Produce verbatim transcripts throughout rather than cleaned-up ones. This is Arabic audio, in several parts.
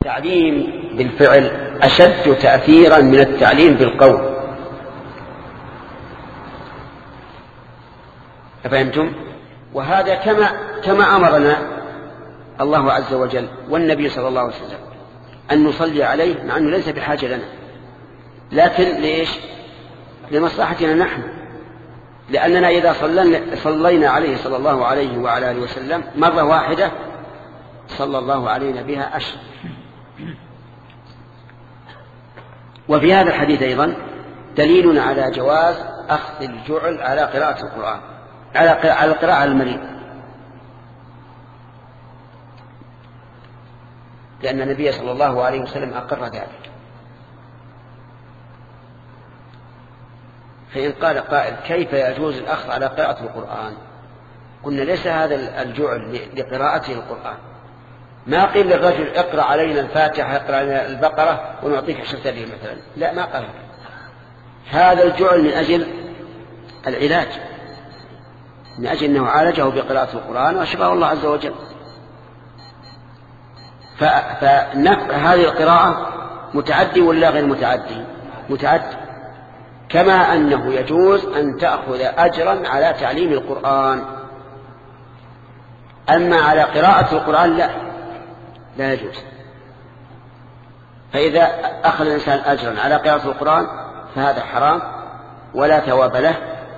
التعليم بالفعل أشد تأثيرا من التعليم بالقول. أفهمتم؟ وهذا كما كما أمرنا الله عز وجل والنبي صلى الله عليه وسلم أن نصلي عليه، مع أنه ليس بحاجة لنا، لكن ليش؟ لمصلحتنا نحن، لأننا إذا صلينا عليه صلى الله عليه وعلى آله وسلم مرة واحدة صلى الله علينا بها أشر. وفي هذا الحديث أيضا دليل على جواز أخذ الجعل على قراءة القرآن، على على القراءة على المريض، لأن النبي صلى الله عليه وسلم أقر ذلك. فإن قال قائل كيف يجوز الأخذ على قراءة القرآن؟ قلنا ليس هذا الجعل لقراءته القرآن، ما قيل للرجل اقرأ علينا الفاتحة، اقرأ علينا البقرة ونعطيك عشرة ريال مثلا، لا، ما قال هذا الجعل من أجل العلاج، من أجل أنه عالجه بقراءة القرآن وشفاه الله عز وجل. فهذه القراءة متعدي ولا غير متعدي؟ متعدي، كما أنه يجوز أن تأخذ أجرا على تعليم القرآن، أما على قراءة القرآن لا لا يجوز. فإذا أخذ الإنسان أجرا على قراءة القرآن فهذا حرام ولا ثواب له،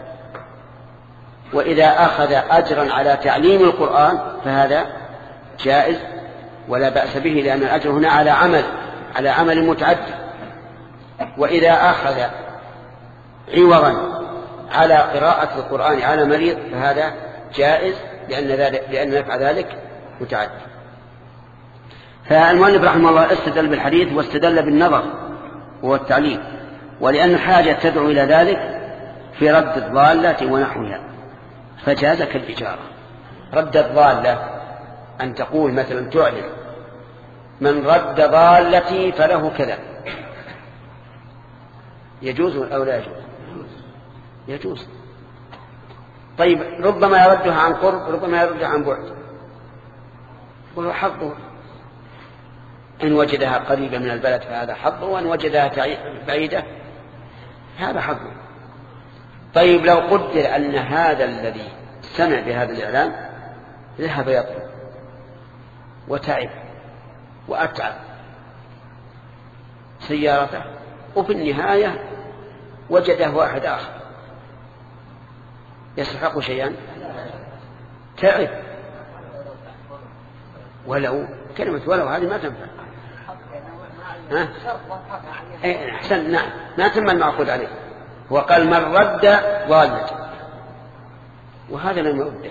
وإذا أخذ أجرا على تعليم القرآن فهذا جائز ولا بأس به، لأن الأجر هنا على عمل على عمل متعدي. وإذا أخذ عوضا على قراءة القرآن على مريض فهذا جائز، لأن ذلك لأن نفع ذلك متعدي. فالمؤلف رحمه الله استدل بالحديث واستدل بالنظر وهو التعليم، ولأن الحاجة تدعو إلى ذلك في رد الضالة ونحوها فجاز كالإجارة. رد الضالة أن تقول مثلا تعلم من رد ضالتي فله كذا، يجوز أو لا يجوز؟ يجوز. طيب ربما يردها عن قرب، ربما يردها عن بعد، وهو حظه، إن وجدها قريبة من البلد فهذا حظه، وإن وجدها بعيدة هذا حظه. طيب لو قدر أن هذا الذي سمع بهذا الإعلان ذهب يطلب وتعب وأتعب سيارته، وفي النهاية وجده واحد آخر يستحق شيئا، تعب، ولو كلمة ولو هذه ما تنفع. ها؟ أحسن، نعم، ما تم المعقود عليه. وقال من رد ضالته، وهذا لم يرده،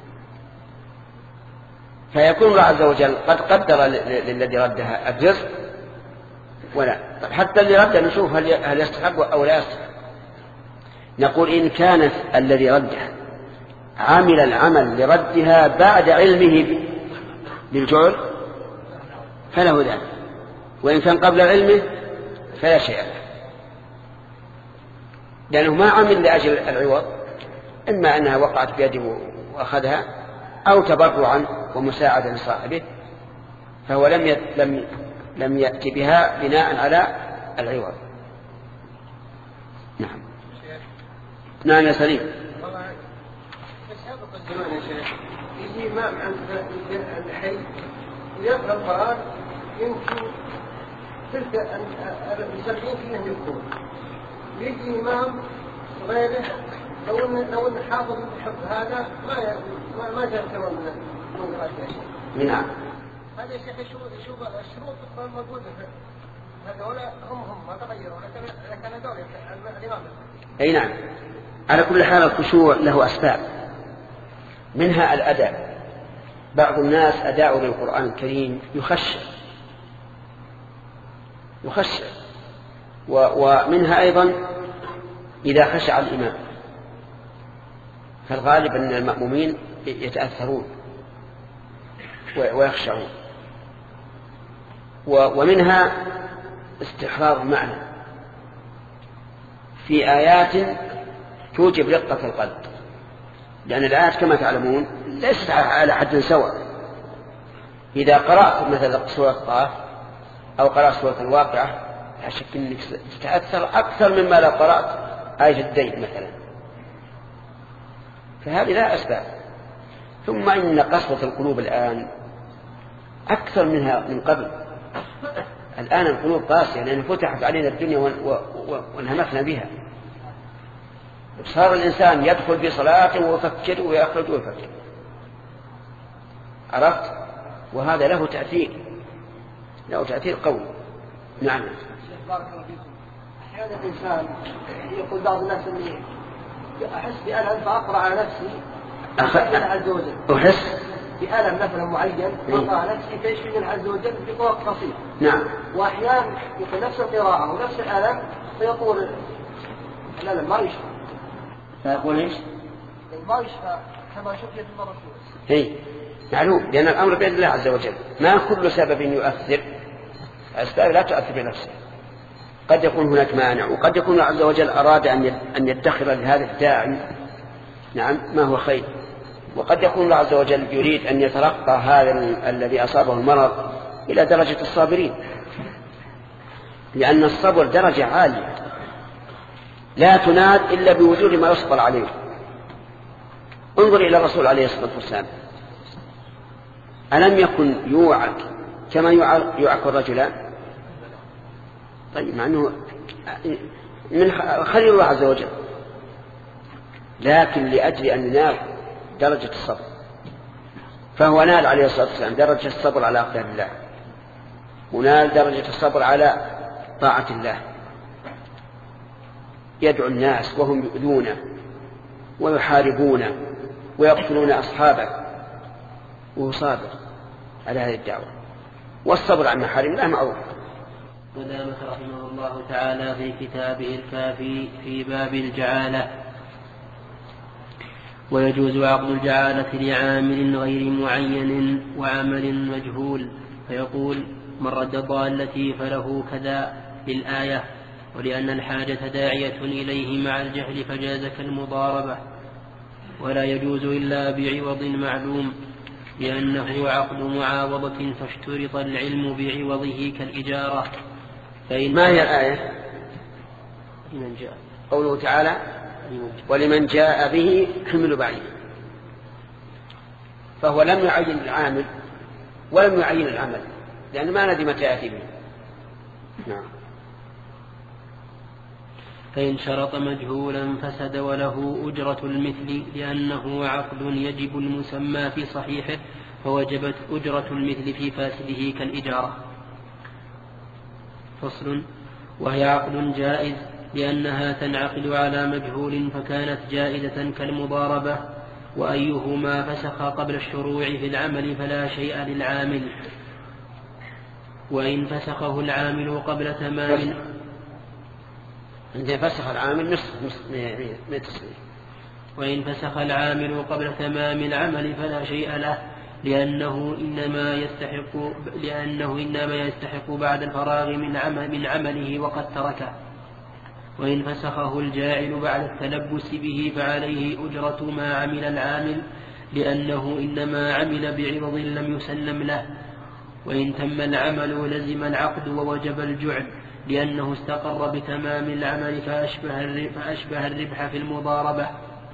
فيكون الله عز وجل قد قدر للذي ردها الرزق ولا. حتى اللي رد نشوف هل يستحق أو لا يستحق. نقول إن كان الذي ردها عمل العمل لردها بعد علمه بالجعل فله ذلك، وإن كان قبل علمه فلا شيء له، لأنه ما عمل لأجل العوض، إما أنها وقعت بيده وأخذها أو تبرعا ومساعدة لصاحبه، فهو لم يت... لم لم يأتي بها بناء على العوض. نعم نعم يا سليم. يجي إمام عند الحي ويقرأ القرآن، يمكن تلك المسلمين فيهم يكون، يجي إمام غيره لو إن لو إن حافظ الحفظ هذا ما ما ما جاء كمان من قراءة شيء. نعم. هذا الشيخ يشوف يشوف الشروط موجودة هذول هم هم ما تغيروا، لكن لكن هذول الإمام. أي نعم. على كل حال الخشوع له أسباب، منها الأداء. بعض الناس أداء للقرآن الكريم يخشع يخشع ومنها أيضا إذا خشع الإمام، فالغالب أن المأمومين يتأثرون ويخشعون. ومنها استحرار المعنى في آيات توجب رقة القلب، لأن الآيات كما تعلمون ليست على حد سواء. إذا قرأت مثلا سورة قاف أو قرأت سورة الواقعة لا شك أنك تتأثر أكثر مما لو قرأت آية الدين مثلا. فهذه لا أسباب. ثم إن قسوة القلوب الآن أكثر منها من قبل. الآن القلوب قاسية لأن فتحت علينا الدنيا وانهمكنا بها. صار الإنسان يدخل في صلاة ويفكر ويخرج ويفكر. عرفت؟ وهذا له تأثير له تأثير قوي. نعم. بارك الله فيكم. أحيانا الإنسان يقول بعض الناس إني أحس بألم فأقرأ على نفسي أخ... عز وجل. أحس بألم مثلا معين فأقرأ على نفسي فيشفي من عز وجل في وقت قصير. نعم. وأحيانا يقول نفس القراءة ونفس الألم فيطول الألم ما يشفى. فيقول إيش؟ ما يشفى كما شفيت المرة الأولى. هي معلوم لأن الأمر بيد الله عز وجل. ما كل سبب يؤثر. الأسباب لا تؤثر بنفسه. قد يكون هناك مانع وقد يكون الله عز وجل أراد أن يدخر لهذا الداعي نعم ما هو خير. وقد يكون الله عز وجل يريد أن يترقى هذا الذي أصابه المرض إلى درجة الصابرين. لأن الصبر درجة عالية لا تنال إلا بوجود ما يصبر عليه. انظر إلى الرسول عليه الصلاة والسلام ألم يكن يوعك كما يوعك الرجلان؟ طيب مع أنه من خليل الله عز وجل لكن لأجل أن ينال درجة الصبر فهو نال عليه الصلاة والسلام درجة الصبر على أقدار الله ونال درجة الصبر على طاعة الله. يدعو الناس وهم يؤذون ويحاربون ويقتلون أصحابه وهو صابر على هذه الدعوة. والصبر عن محارم الله معروف. ودامت رحمه الله تعالى في كتابه الكافي في باب الجعالة. ويجوز عقد الجعالة لعامل غير معين وعمل مجهول فيقول من رد ضالتي فله كذا للآية. ولأن الحاجة داعية إليه مع الجهل فجاز كالمضاربة. ولا يجوز إلا بعوض معلوم لأنه عقد معاوضة فاشترط العلم بعوضه كالإجارة. فإن ما هي الآية؟ لمن جاء قوله تعالى ولمن جاء به حمل بعيد. فهو لم يعين العامل ولم يعين العمل لأن ما ندري متى يأتي به. نعم. فإن شرط مجهولا فسد وله أجرة المثل لأنه عقد يجب المسمى في صحيحه فوجبت أجرة المثل في فاسده كالإجارة. فصل. وهي عقد جائز لأنها تنعقد على مجهول فكانت جائزة كالمضاربة. وأيهما فسخ قبل الشروع في العمل فلا شيء للعامل. وإن فسخه العامل قبل تمام عندما فسخ العامل نصف نصف وإن فسخ العامل قبل تمام العمل فلا شيء له لأنه إنما يستحق لأنه إنما يستحق بعد الفراغ من عمل من عمله وقد تركه. وإن فسخه الجاعل بعد التلبس به فعليه أجرة ما عمل العامل لأنه إنما عمل بعوض لم يسلم له. وإن تم العمل لزم العقد ووجب الجعل لأنه استقر بتمام العمل فأشبه, فأشبه الربح في المضاربة.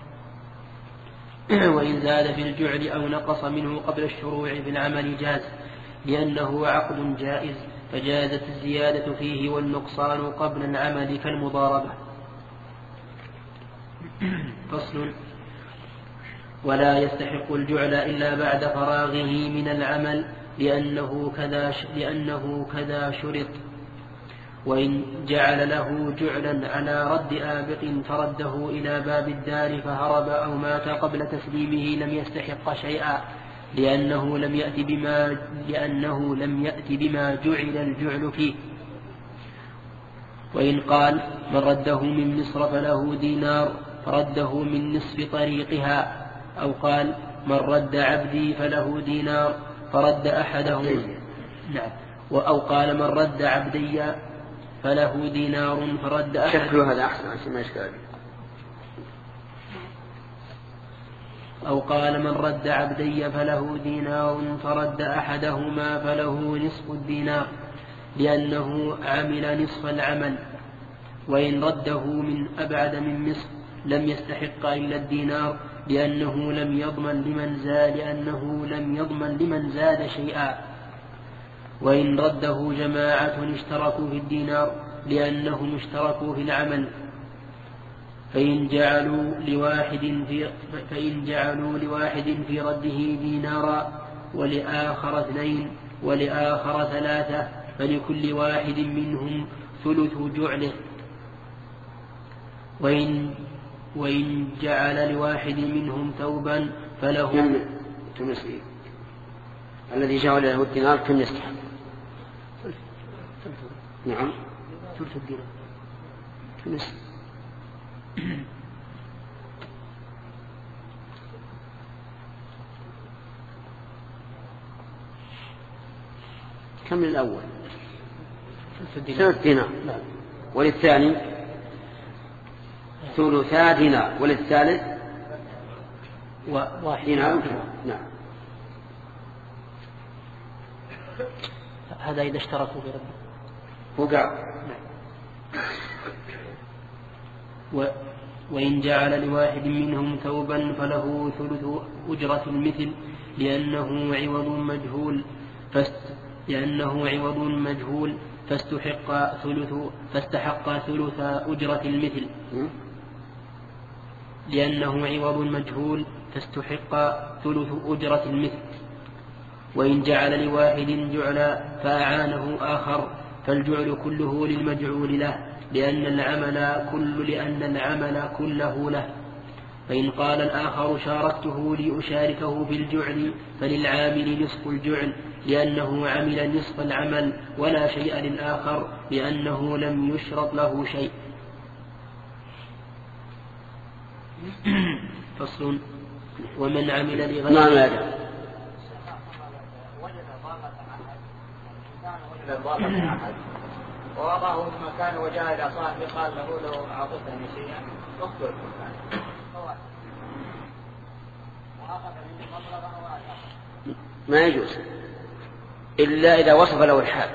وإن زاد في الجعل أو نقص منه قبل الشروع في العمل جاز لأنه عقد جائز فجازت الزيادة فيه والنقصان قبل العمل كالمضاربة. فصل. ولا يستحق الجعل إلا بعد فراغه من العمل لأنه كذا, لأنه كذا شرط. وإن جعل له جعلا على رد آبق فرده إلى باب الدار فهرب أو مات قبل تسليمه لم يستحق شيئا لأنه لم يأت بما, لأنه لم يأت بما جعل الجعل فيه. وإن قال من رده من مصر فله دينار فرده من نصف طريقها أو قال من رد عبدي فله دينار فرد أحده نعم أو قال من رد عبدي فله دينار فرد أحد شكله هذا أحسن عشان ما يشكال. أو قال من رد عبدي فله دينار فرد أحدهما فله نصف الدينار لأنه عمل نصف العمل، وإن رده من أبعد من نصف لم يستحق إلا الدينار، لأنه لم يضمن لمن زاد لأنه لم يضمن لمن زاد شيئا. وإن رده جماعة اشتركوا في الدينار لأنهم اشتركوا في العمل، فإن جعلوا لواحد في فإن جعلوا لواحد في رده دينارا ولآخر اثنين ولآخر ثلاثة فلكل واحد منهم ثلث جعله. وإن وإن جعل لواحد منهم ثوبا فله تمسي الذي جعل له الدينار كم يستحق؟ نعم ثلث الدينار تمسي. كم الأول؟ ثلث دينار. وللثاني ثلثا دينار، وللثالث واحد دينار. نعم. هذا إذا اشتركوا في ربه وقع. و وإن جعل لواحد منهم ثوبا فله ثلث أجرة المثل، لأنه عوض مجهول فاست لأنه عوض مجهول فاستحق ثلث فاستحق ثلث أجرة المثل لأنه عوض مجهول فاستحق ثلث أجرة المثل. وإن جعل لواحد جعلا فأعانه آخر فالجعل كله للمجعول له، لأن العمل كل لأن العمل كله له. فإن قال الآخر شاركته لأشاركه في الجعل فللعامل نصف الجعل، لأنه عمل نصف العمل ولا شيء للآخر، لأنه لم يشرط له شيء. فصل. ومن عمل لغيره ما ماذا ووضعه في مكان وجاء إلى صاحبه قال له لو أعطتني شيئا اخبر المكان ما يجوز إلا إذا وصف له الحال.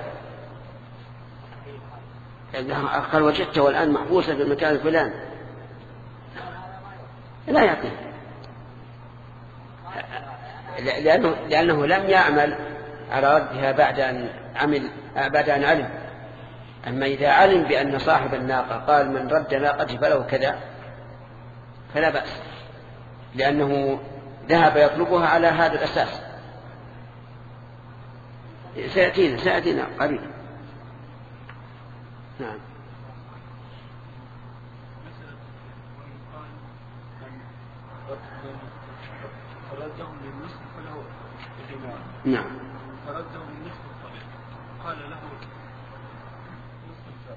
قال وجدته والآن محبوسة في المكان الفلاني لا يعطيه، لأنه, لأنه لم يعمل على ردها بعد أن عمل بعد أن علم. أما إذا علم بأن صاحب الناقة قال من رد ناقتي فله كذا فلا بأس، لأنه ذهب يطلبها على هذا الأساس. سيأتينا سيأتينا قريبا. نعم. فردهم للنصف فله دينار. نعم. فردهم للنصف الطريق قال له نصف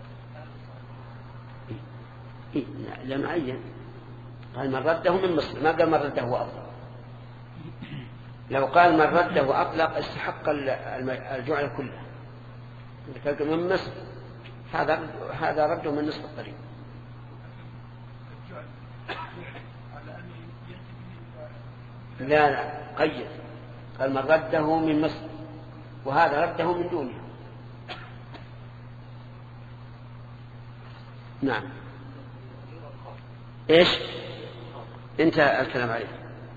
الفرق. لا معين، قال من رده من مصر، ما قال من رده وأطلق. لو قال من رده وأطلق استحق الجعل كله، من مصر هذا هذا رده من نصف الطريق. لا لا قيد، قال من رده من مصر وهذا رده من دونها. نعم. ايش انت الكلام عليه.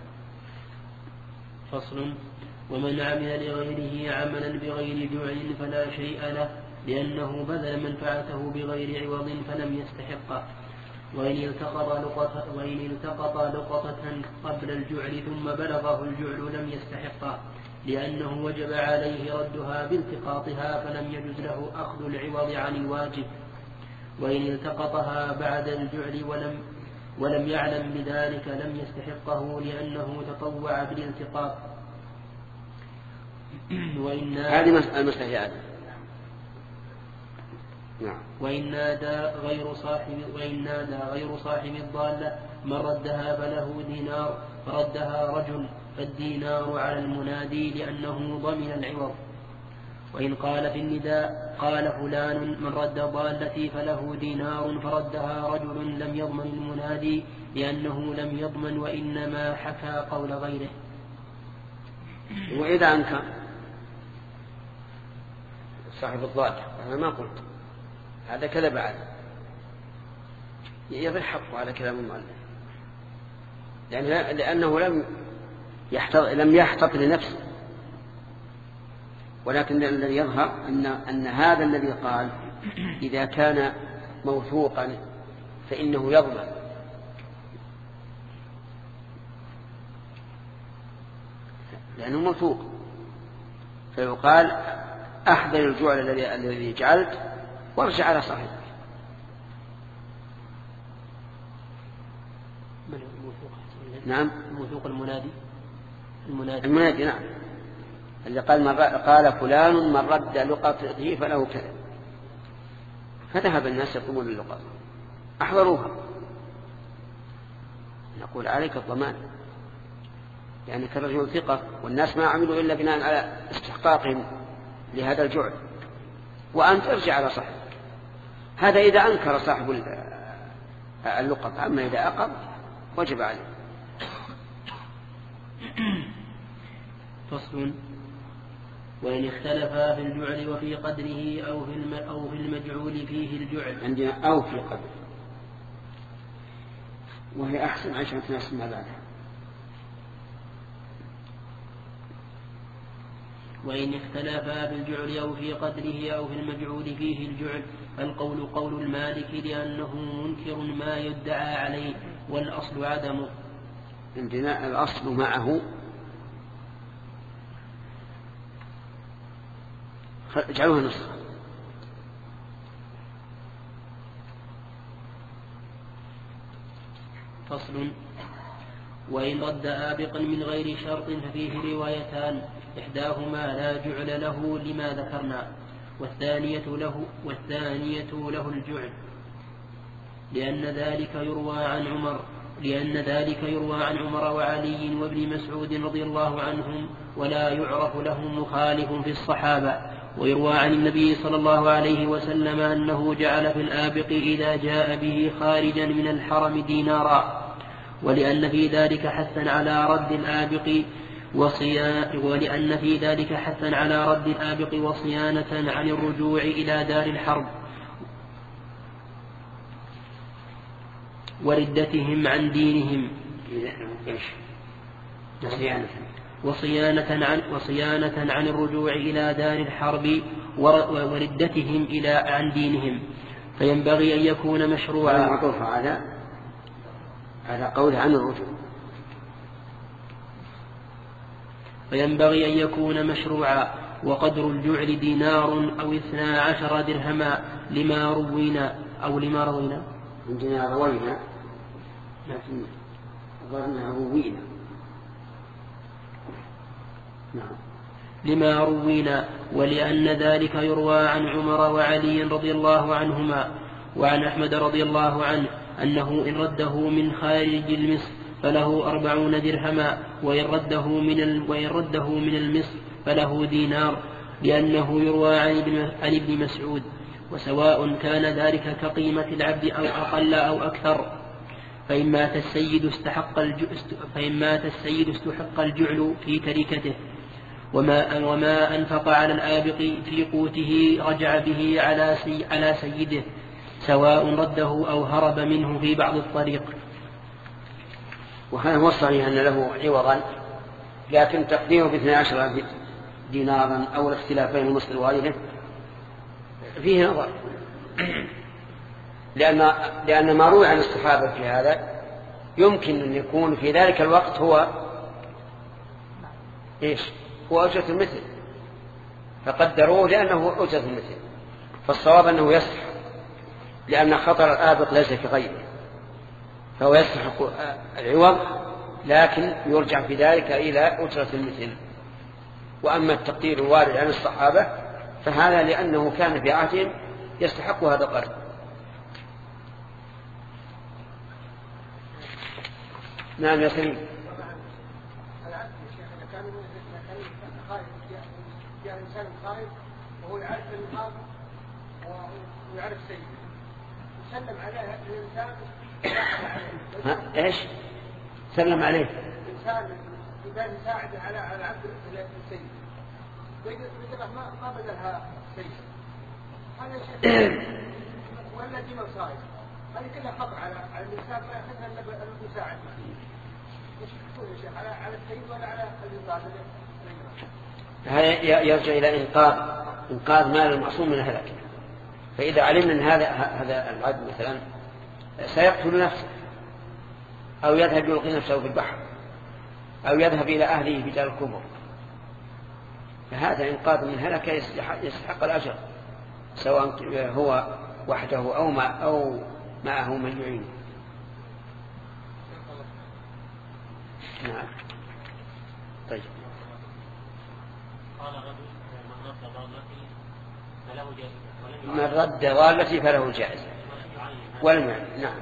فصل. ومن عمل لغيره عملا بغير جعل فلا شيء له، لأنه بذل منفعته بغير عوض فلم يستحقه. وإن التقط لقطة, وإن التقط لقطة قبل الجعل ثم بلغه الجعل لم يستحقه، لأنه وجب عليه ردها بالتقاطها فلم يجز له أخذ العوض عن الواجب. وإن التقطها بعد الجعل ولم, ولم يعلم بذلك لم يستحقه، لأنه تطوع بالالتقاط. وإن هذه المسألة. نعم. وإن نادى غير صاحب وإن نادى غير صاحب الضالة من ردها فله دينار، فردها رجل فالدينار على المنادي لأنه ضمن العوض. وإن قال في النداء قال فلان من رد ضالتي فله دينار، فردها رجل لم يضمن المنادي لأنه لم يضمن وإنما حكى قول غيره. وإذا أنكر صاحب الضالة، أنا ما قلت هذا كذب عليه، يضيع حقه على كلام المؤلف، لأن لأنه لم يحتط لم يحتط لنفسه، ولكن الذي يظهر أن أن هذا الذي قال إذا كان موثوقا فإنه يضمن، لأنه موثوق، فيقال أحضر الجعل الذي الذي جعلت وارجع على صاحبه. من الموثوق؟ نعم، الموثوق المنادي المنادي المنادي نعم، اللي قال من قال فلان من رد لقطته فله كذا، فذهب الناس يطلبون اللقطة أحضروها، نقول عليك الضمان لأنك رجل ثقة، والناس ما عملوا إلا بناء على استحقاقهم لهذا الجعل، وأنت ارجع على صاحبك. هذا إذا أنكر صاحب اللقطة، أما إذا أقر وجب عليه. فصل: وإن اختلفا في الجعل وفي قدره أو في أو في المجعول فيه الجعل. عندنا أو في قدره، وهي أحسن عشان تناسب ما بعدها. وإن اختلفا في الجعل أو في قدره أو في المجعول فيه الجعل فالقول قول المالك لأنه منكر ما يدعى عليه والأصل عدمه. عندنا الأصل معه، اجعلوها نسخة. فصل: وإن رد آبقا من غير شرط ففيه روايتان، إحداهما لا جعل له لما ذكرنا، والثانية له والثانية له الجعل، لأن ذلك يروى عن عمر لأن ذلك يروى عن عمر وعلي وابن مسعود رضي الله عنهم، ولا يعرف لهم مخالف في الصحابة. ويروى عن النبي صلى الله عليه وسلم أنه جعل في الآبق إذا جاء به خارجا من الحرم دينارا، ولأن في ذلك حثا على رد الآبق وصيانة ولأن في ذلك حثا على رد الآبق وصيانة عن الرجوع إلى دار الحرب وردتهم عن دينهم، وصيانة عن وصيانة عن الرجوع إلى دار الحرب وردتهم إلى عن دينهم، فينبغي أن يكون مشروعا. معطوف على على قول عن الرجوع. فينبغي أن يكون مشروعا، وقدر الجعل دينار أو اثنا عشر درهما لما روينا أو لما روينا عندنا روينا، لكن ظهرنا روينا. نعم. لما روينا، ولأن ذلك يروى عن عمر وعلي رضي الله عنهما، وعن أحمد رضي الله عنه أنه إن رده من خارج المصر فله أربعون درهما، وإن رده من وإن رده من المصر فله دينار، لأنه يروى عن ابن مسعود، وسواء كان ذلك كقيمة العبد أو أقل أو أكثر، فإن مات السيد استحق فإن مات السيد استحق الجعل في تركته، وما وما أنفق على الآبق في قوته رجع به على سي على سيده، سواء رده أو هرب منه في بعض الطريق. وهذا هو الصحيح أن له عوضا، لكن تقديره باثني عشر دينارا أو الاختلاف بين المصدر وغيره فيه نظر، لأن لأن ما روي عن الصحابة في هذا يمكن أن يكون في ذلك الوقت هو إيش؟ هو أجرة المثل، فقدروه لأنه أجرة المثل، فالصواب أنه يستحق، لأن خطر الآبق ليس كغيره، فهو يستحق العوض، لكن يرجع في ذلك إلى أجرة المثل. وأما التقدير الوارد عن الصحابة فهذا لأنه كان في عهدهم يستحق هذا القرض. نعم يا سليم. يعني إنسان خائف وهو يعرف النقاط ويعرف سيده، يسلم عليه الإنسان ها إيش؟ سلم عليه إنسان يبان يساعد على على عبد السيد، يقول ما ما بدلها هذا شيء ولا دي مصائب هذه كلها خطر على على الإنسان ما يأخذها المساعد. ايش تقول يا شيخ على على السيد ولا على الإنقاذ؟ هذا يرجع إلى إنقاذ إنقاذ مال المعصوم من الهلاك. فإذا علمنا أن هذا هذا العبد مثلا سيقتل نفسه أو يذهب يلقي نفسه في البحر أو يذهب إلى أهله في دار الكبر، فهذا إنقاذ من هلكة يستحق الأجر سواء هو وحده أو ما أو معه من يعينه. نعم. طيب. من رد ضالتي فله جائزة ولم يعلم. نعم.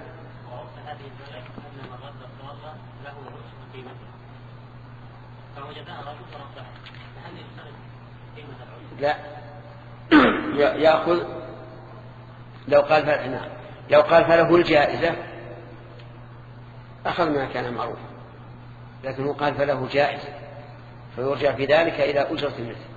لا يأخذ لو قال فله لو قال فله الجائزة أخذ ما كان معروفا، لكنه قال فله جائزة فيرجع في ذلك إلى أجرة المثل.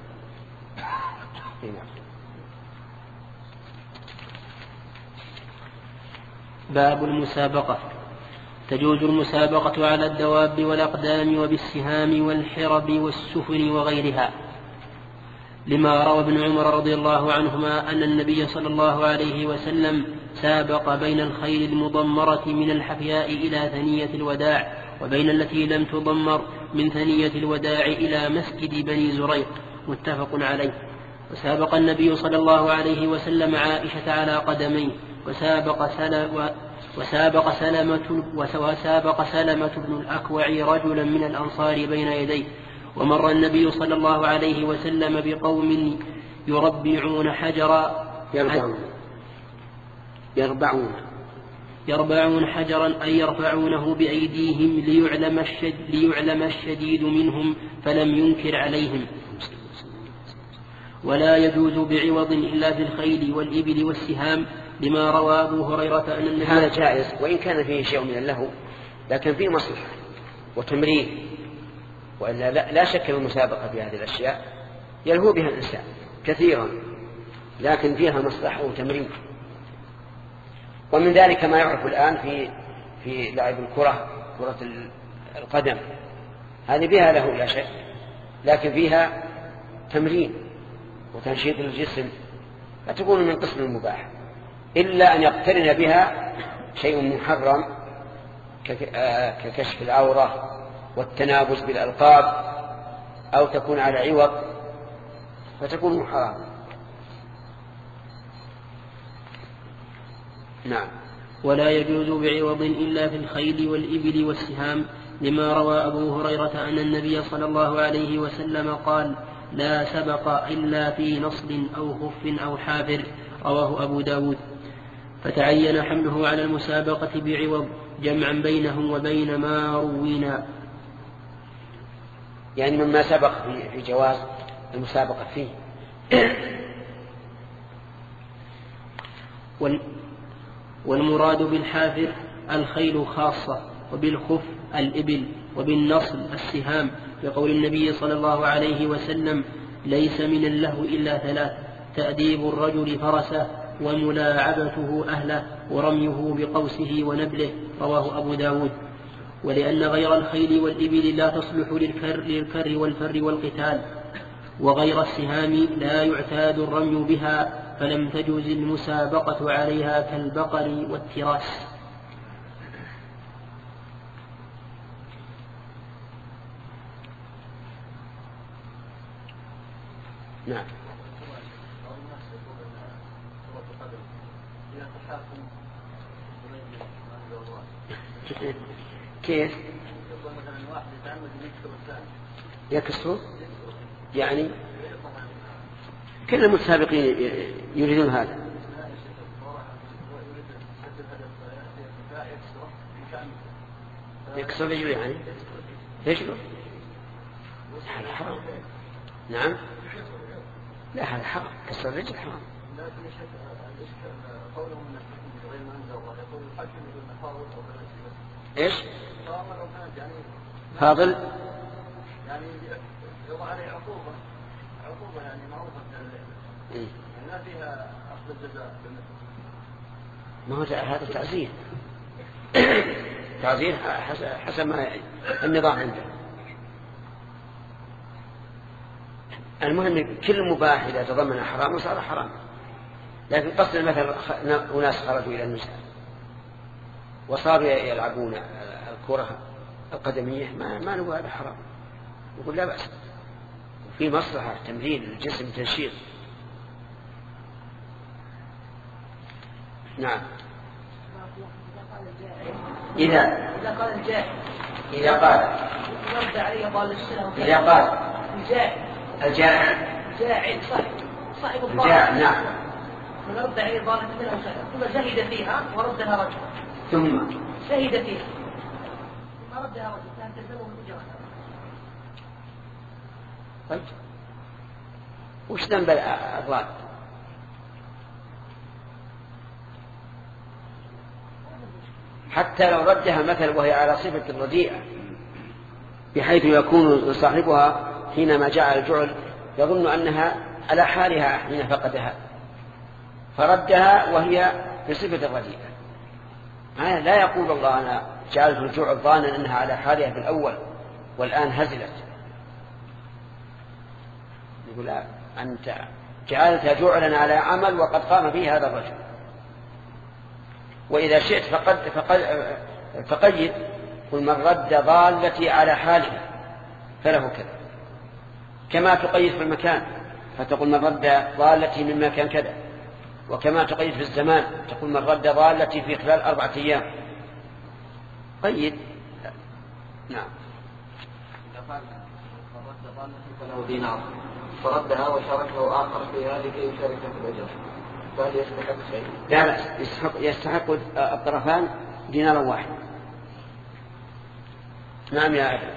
باب المسابقة. تجوز المسابقة على الدواب والأقدام وبالسهام والحرب والسفن وغيرها، لما روى ابن عمر رضي الله عنهما أن النبي صلى الله عليه وسلم سابق بين الخيل المضمرة من الحفياء إلى ثنية الوداع وبين التي لم تضمر من ثنية الوداع إلى مسجد بني زريق، متفق عليه. وسابق النبي صلى الله عليه وسلم عائشة على قدميه، وسابق سلم وسابق سلمة وسابق سلمة بن الأكوع رجلا من الأنصار بين يديه. ومر النبي صلى الله عليه وسلم بقوم يربعون حجرا يربعون يربعون يربعون حجرا أي يرفعونه بأيديهم ليعلم الشد ليعلم الشديد منهم فلم ينكر عليهم. ولا يجوز بعوض إلا في الخيل والإبل والسهام، لما روى أبو هريرة أن النبي هذا جائز وإن كان فيه شيء من اللهو، لكن فيه مصلحة وتمرين، وإلا لا, لا شك بالمسابقة في هذه الأشياء يلهو بها الإنسان كثيرا، لكن فيها مصلحة وتمرين. ومن ذلك ما يعرف الآن في في لعب الكرة، كرة القدم، هذه بها له لا شك، لكن فيها تمرين وتنشيط الجسم، فتكون من قسم المباح، إلا أن يقترن بها شيء محرم ككشف العورة والتنابز بالألقاب، أو تكون على عوض فتكون محرمة. نعم. ولا يجوز بعوض إلا في الخيل والإبل والسهام، لما روى أبو هريرة أن النبي صلى الله عليه وسلم قال: لا سبق إلا في نصل أو خف أو حافر، رواه أبو داود. فتعين حمله على المسابقة بعوض جمعا بينهم وبين ما روينا، يعني مما سبق في جواز المسابقة فيه. والمراد بالحافر الخيل خاصة، وبالخف الإبل، وبالنصل السهام، بقول النبي صلى الله عليه وسلم: ليس من اللهو إلا ثلاث: تأديب الرجل فرسه، وملاعبته أهله، ورميه بقوسه ونبله، رواه أبو داود. ولأن غير الخيل والإبل لا تصلح للكر, للكر والفر والقتال، وغير السهام لا يعتاد الرمي بها، فلم تجوز المسابقة عليها كالبقر والتراس. نعم. كيف يكسر؟ يعني كل المتسابقين يريدون هذا. يكسر رجله يعني يشعر هذا حرام. نعم. لا هذا حرام، كسر الرجل حرام. ايش؟ فاضل يعني يضع عليه عقوبة عقوبة يعني معروفة إيه؟ ما فيها أخذ الجزاء. ما هو هذا تعزير تعزير حسب ما النظام عنده. المهم كل مباح إذا تضمن حرام صار حرام. لكن قصد المثل أناس خرجوا إلى النساء وصاروا يلعبون الكرة القدمية ما, ما نقول هذا حرام، نقول لا بأس، في مصلحة تمرين الجسم تنشيط. نعم. إذا إذا قال الجاهل إذا قال يرد عليه ضال السنة إذا قال الجاهل الجاهل جاهل صاحب صاحب الضال الجاهل نعم ونرد عليه ضال السنة ثم شهد فيها وردها رجل ثم شهد فيها ثم ردها رجل كان تلزمه الأجرة. طيب وش ذنب الضال؟ حتى لو ردها مثلا وهي على صفة الرديئة بحيث يكون صاحبها حينما جاء الجعل يظن أنها على حالها حين فقدها فردها وهي بصفة الرديئة. لا يقول الله أنا جعلت الجعل ظانا أنها على حالها في الأول والآن هزلت، يقول أنت جعلت جعلا على عمل وقد قام به هذا الرجل. وإذا شئت فقد فقد فقيد قل من رد ضالتي على حالها فله كذا، كما تقيد في المكان فتقول من رد ضالتي من مكان كذا، وكما تقيد في الزمان تقول من رد ضالتي في خلال أربعة أيام. قيد. نعم. إذا قال من رد ضالتي فله دينار فردها وشاركه آخر فيها لكي يشارك في الأجر فهل يستحق شيء؟ لا لا يستحق, يستحق الطرفان دينارا واحد. نعم يا أهل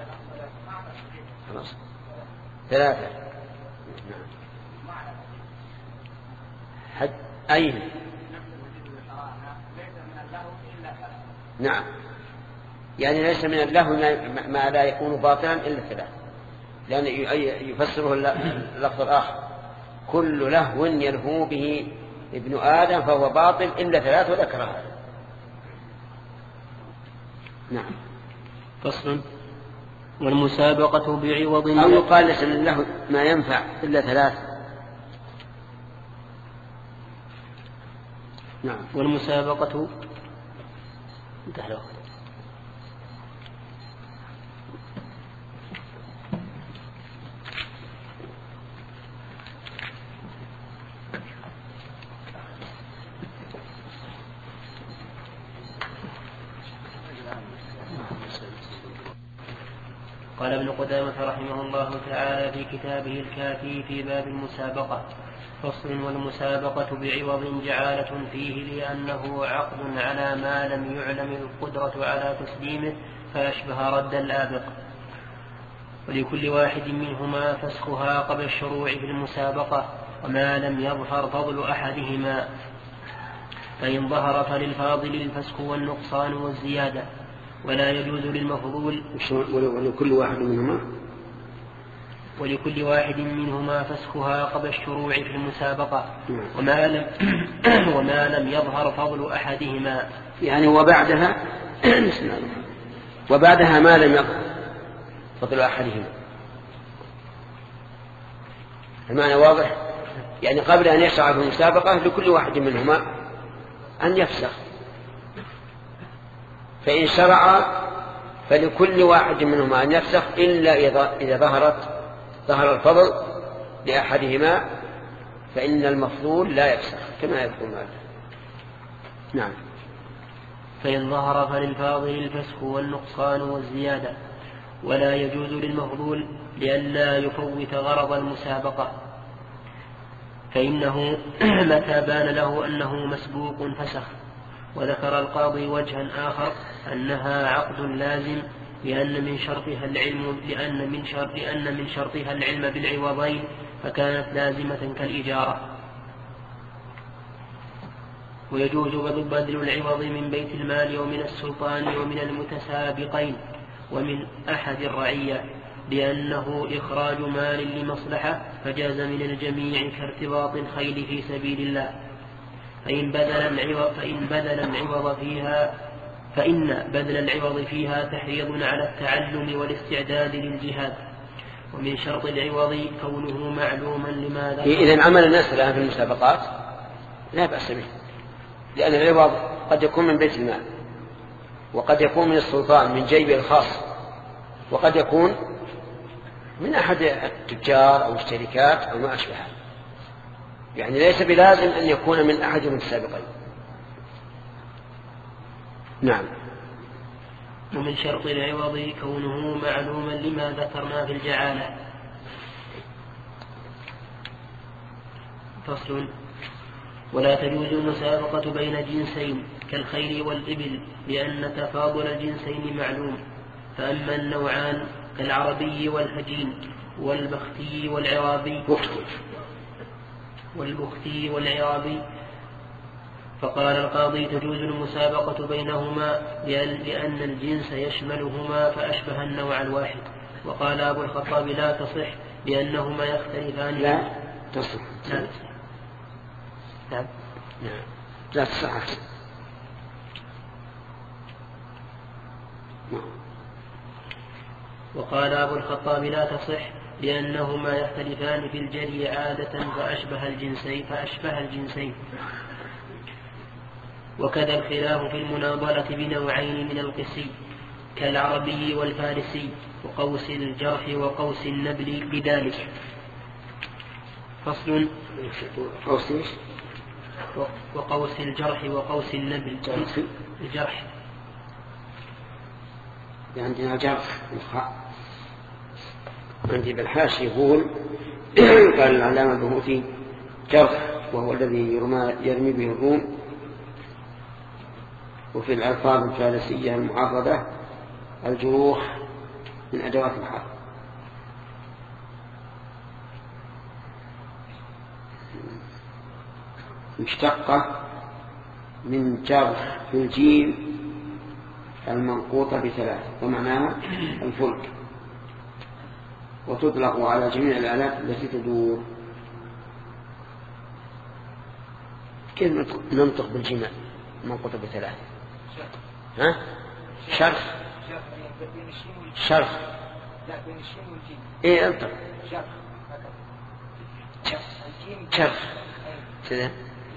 خلاص ثلاثة. نعم. حد أين؟ نعم يعني ليس من اللهو ما لا يكون باطلا إلا ثلاث، لأن يفسره اللفظ الآخر كل لهو يلهو به ابن آدم فهو باطل إلا ثلاث وذكرها. نعم. فصل. والمسابقة بعوض أو يقال ليس من اللهو ما ينفع إلا ثلاث. نعم. والمسابقة انتهى. قال ابن قدامة رحمه الله تعالى في كتابه الكافي في باب المسابقة: فصل. والمسابقة بعوض جعالة فيه لأنه عقد على ما لم يعلم القدرة على تسليمه فأشبه رد الآبق، ولكل واحد منهما فسخها قبل الشروع في المسابقة وما لم يظهر فضل أحدهما، فإن ظهر فللفاضل الفسخ والنقصان والزيادة، ولا يجوز للمفضول. ولكل واحد منهما ولكل واحد منهما فسخها قبل الشروع في المسابقة وما لم وما لم يظهر فضل أحدهما، يعني وبعدها وبعدها ما لم يظهر فضل أحدهما. المعنى واضح، يعني قبل أن يشرع في المسابقة لكل واحد منهما أن يفسخ، فإن شرع فلكل واحد منهما أن يفسخ إلا إذا ظهرت ظهر الفضل لأحدهما، فإن المفضول لا يفسخ كما يقول هذا. نعم. فإن ظهر فللفاضل الفسخ والنقصان والزيادة، ولا يجوز للمفضول لئلا يفوت غرض المسابقة، فإنه متى بان له أنه مسبوق فسخ. وذكر القاضي وجها آخر أنها عقد لازم لأن من شرطها العلم لأن من شرط لأن من شرطها العلم بالعوضين فكانت لازمة كالإجارة. ويجوز بذل العوض من بيت المال ومن السلطان ومن المتسابقين ومن أحد الرعية، لأنه إخراج مال لمصلحة فجاز من الجميع كارتباط الخيل في سبيل الله. فإن بذل العوض, فإن بذل العوض فيها فإن بذل العوض فيها تحريض على التعلم والاستعداد للجهاد. ومن شرط العوض كونه معلوما لماذا. إذن عمل الناس الآن في المسابقات لا بأس به، لأن العوض قد يكون من بيت المال، وقد يكون من السلطان من جيبه الخاص، وقد يكون من أحد التجار أو الشركات أو ما أشبهها، يعني ليس بلازم أن يكون من أحد المتسابقين. نعم. ومن شرط العوض كونه معلوما لما ذكرنا في الجعالة. فصل. ولا تجوز المسابقة بين جنسين كالخيل والإبل لأن تفاضل الجنسين معلوم. فأما النوعان كالعربي والهجين والبختي والعرابي والبختي والعرابي فقال القاضي تجوز المسابقة بينهما لأن الجنس يشملهما فأشبه النوع الواحد. وقال أبو الخطاب لا تصح لأنهما يختلفان. لا تصح. لا تصح. نعم. لا تصح. وقال أبو الخطاب لا تصح لأنهما يختلفان في الجري عادة فأشبه الجنسين فأشبه الجنسين. وكذا الخلاف في المناضلة بنوعين من القسي كالعربي والفارسي وقوس الجرح وقوس النبل بذلك. فصل. وقوس الجرح وقوس النبل. الجرح عندنا جرح عندي بالحاشي يقول قال العلامة البهوتي جرح وهو الذي يرمي به الروم، وفي الألفاظ الفارسية المعربة الجروح من أدوات الحرب. مشتقة من جرح في الجيم المنقوطة بثلاث ومعناها الفلك، وتطلق على جميع الآلات التي تدور. كيف ننطق بالجيم المنقوطة بثلاث؟ ها؟ شرخ شرخ ايه انطق شرخ كذا.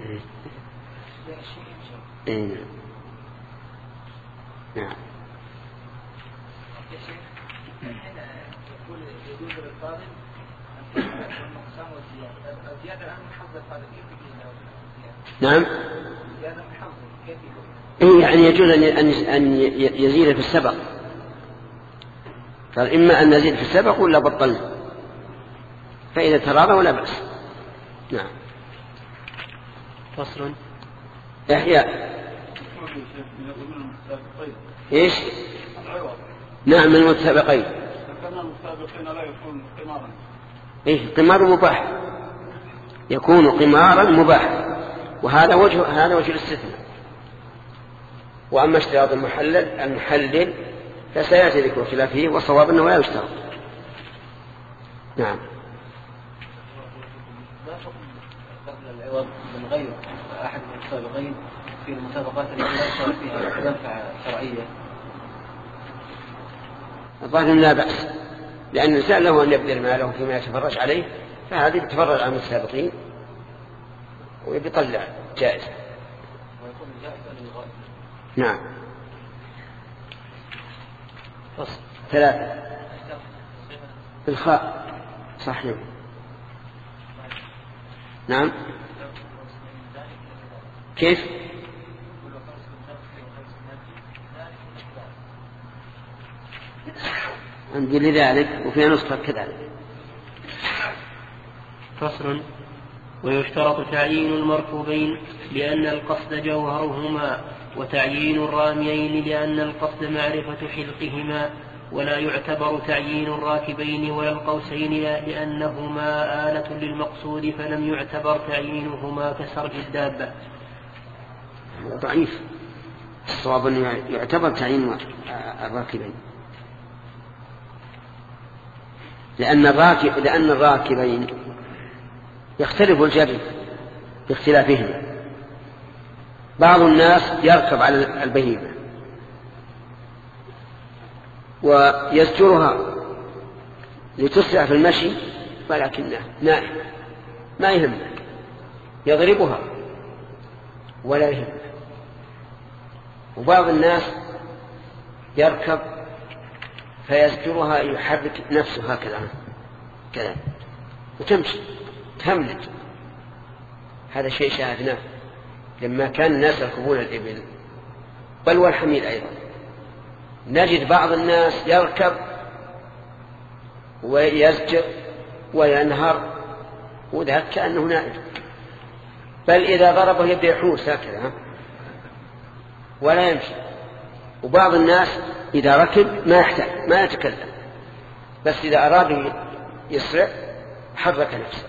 ايه نعم. نعم. إيه يعني يجوز أن يزيد في السبق، قال إما أن نزيد في السبق ولا بطلنا، فإذا تراضى ولا بأس. نعم. فصل. إحياء إيش؟ نعم من المتسابقين. المتسابقين لا يكون قمارا. إيه قمار مباح، يكون قمارا مباح، وهذا وجه هذا وجه الاستثناء. وأما اشتراط المحلل المحلل فسيأتي ذكر خلافه، والصواب أنه لا يشترط. نعم. ما حكم قبل العوض من غير أحد المتسابقين في المسابقات التي لا يشترط فيها منفعة شرعية؟ الظاهر لا بأس، لأن الإنسان له أن يبذل ماله فيما يتفرج عليه، فهذه يتفرج على المتسابقين ويطلع جائزة. ويكون جائزة للغائب. نعم. فصل. ثلاثة. الخاء صحيح. نعم. كيف؟ عندي لذلك وفي نسخة كذلك. فصل. ويشترط تعيين المركوبين لأن القصد جوهرهما، وتعيين الراميين لأن القصد معرفة حلقهما، ولا يعتبر تعيين الراكبين ولا القوسين لأنهما آلة للمقصود، فلم يعتبر تعيينهما كسرج الدابة. ضعيف. الصواب أنه يعتبر تعيين الراكبين. لأن الراكب لأن الراكبين يختلف الجري باختلافهما. بعض الناس يركب على البهيمة ويزجرها لتسرع في المشي، ولكنه نائم ما يهمه، يضربها ولا يهمه. وبعض الناس يركب فيزجرها يحرك نفسه هكذا كذا وتمشي تهملج. هذا شيء شاهدناه لما كان الناس يركبون الإبل بل والحمير أيضا. نجد بعض الناس يركب ويزجر وينهر وذاك كأنه نائم، بل إذا ضربه يبدأ يحوس هكذا ولا يمشي. وبعض الناس إذا ركب ما يحتاج ما يتكلم، بس إذا أراد يسرع حرك نفسه.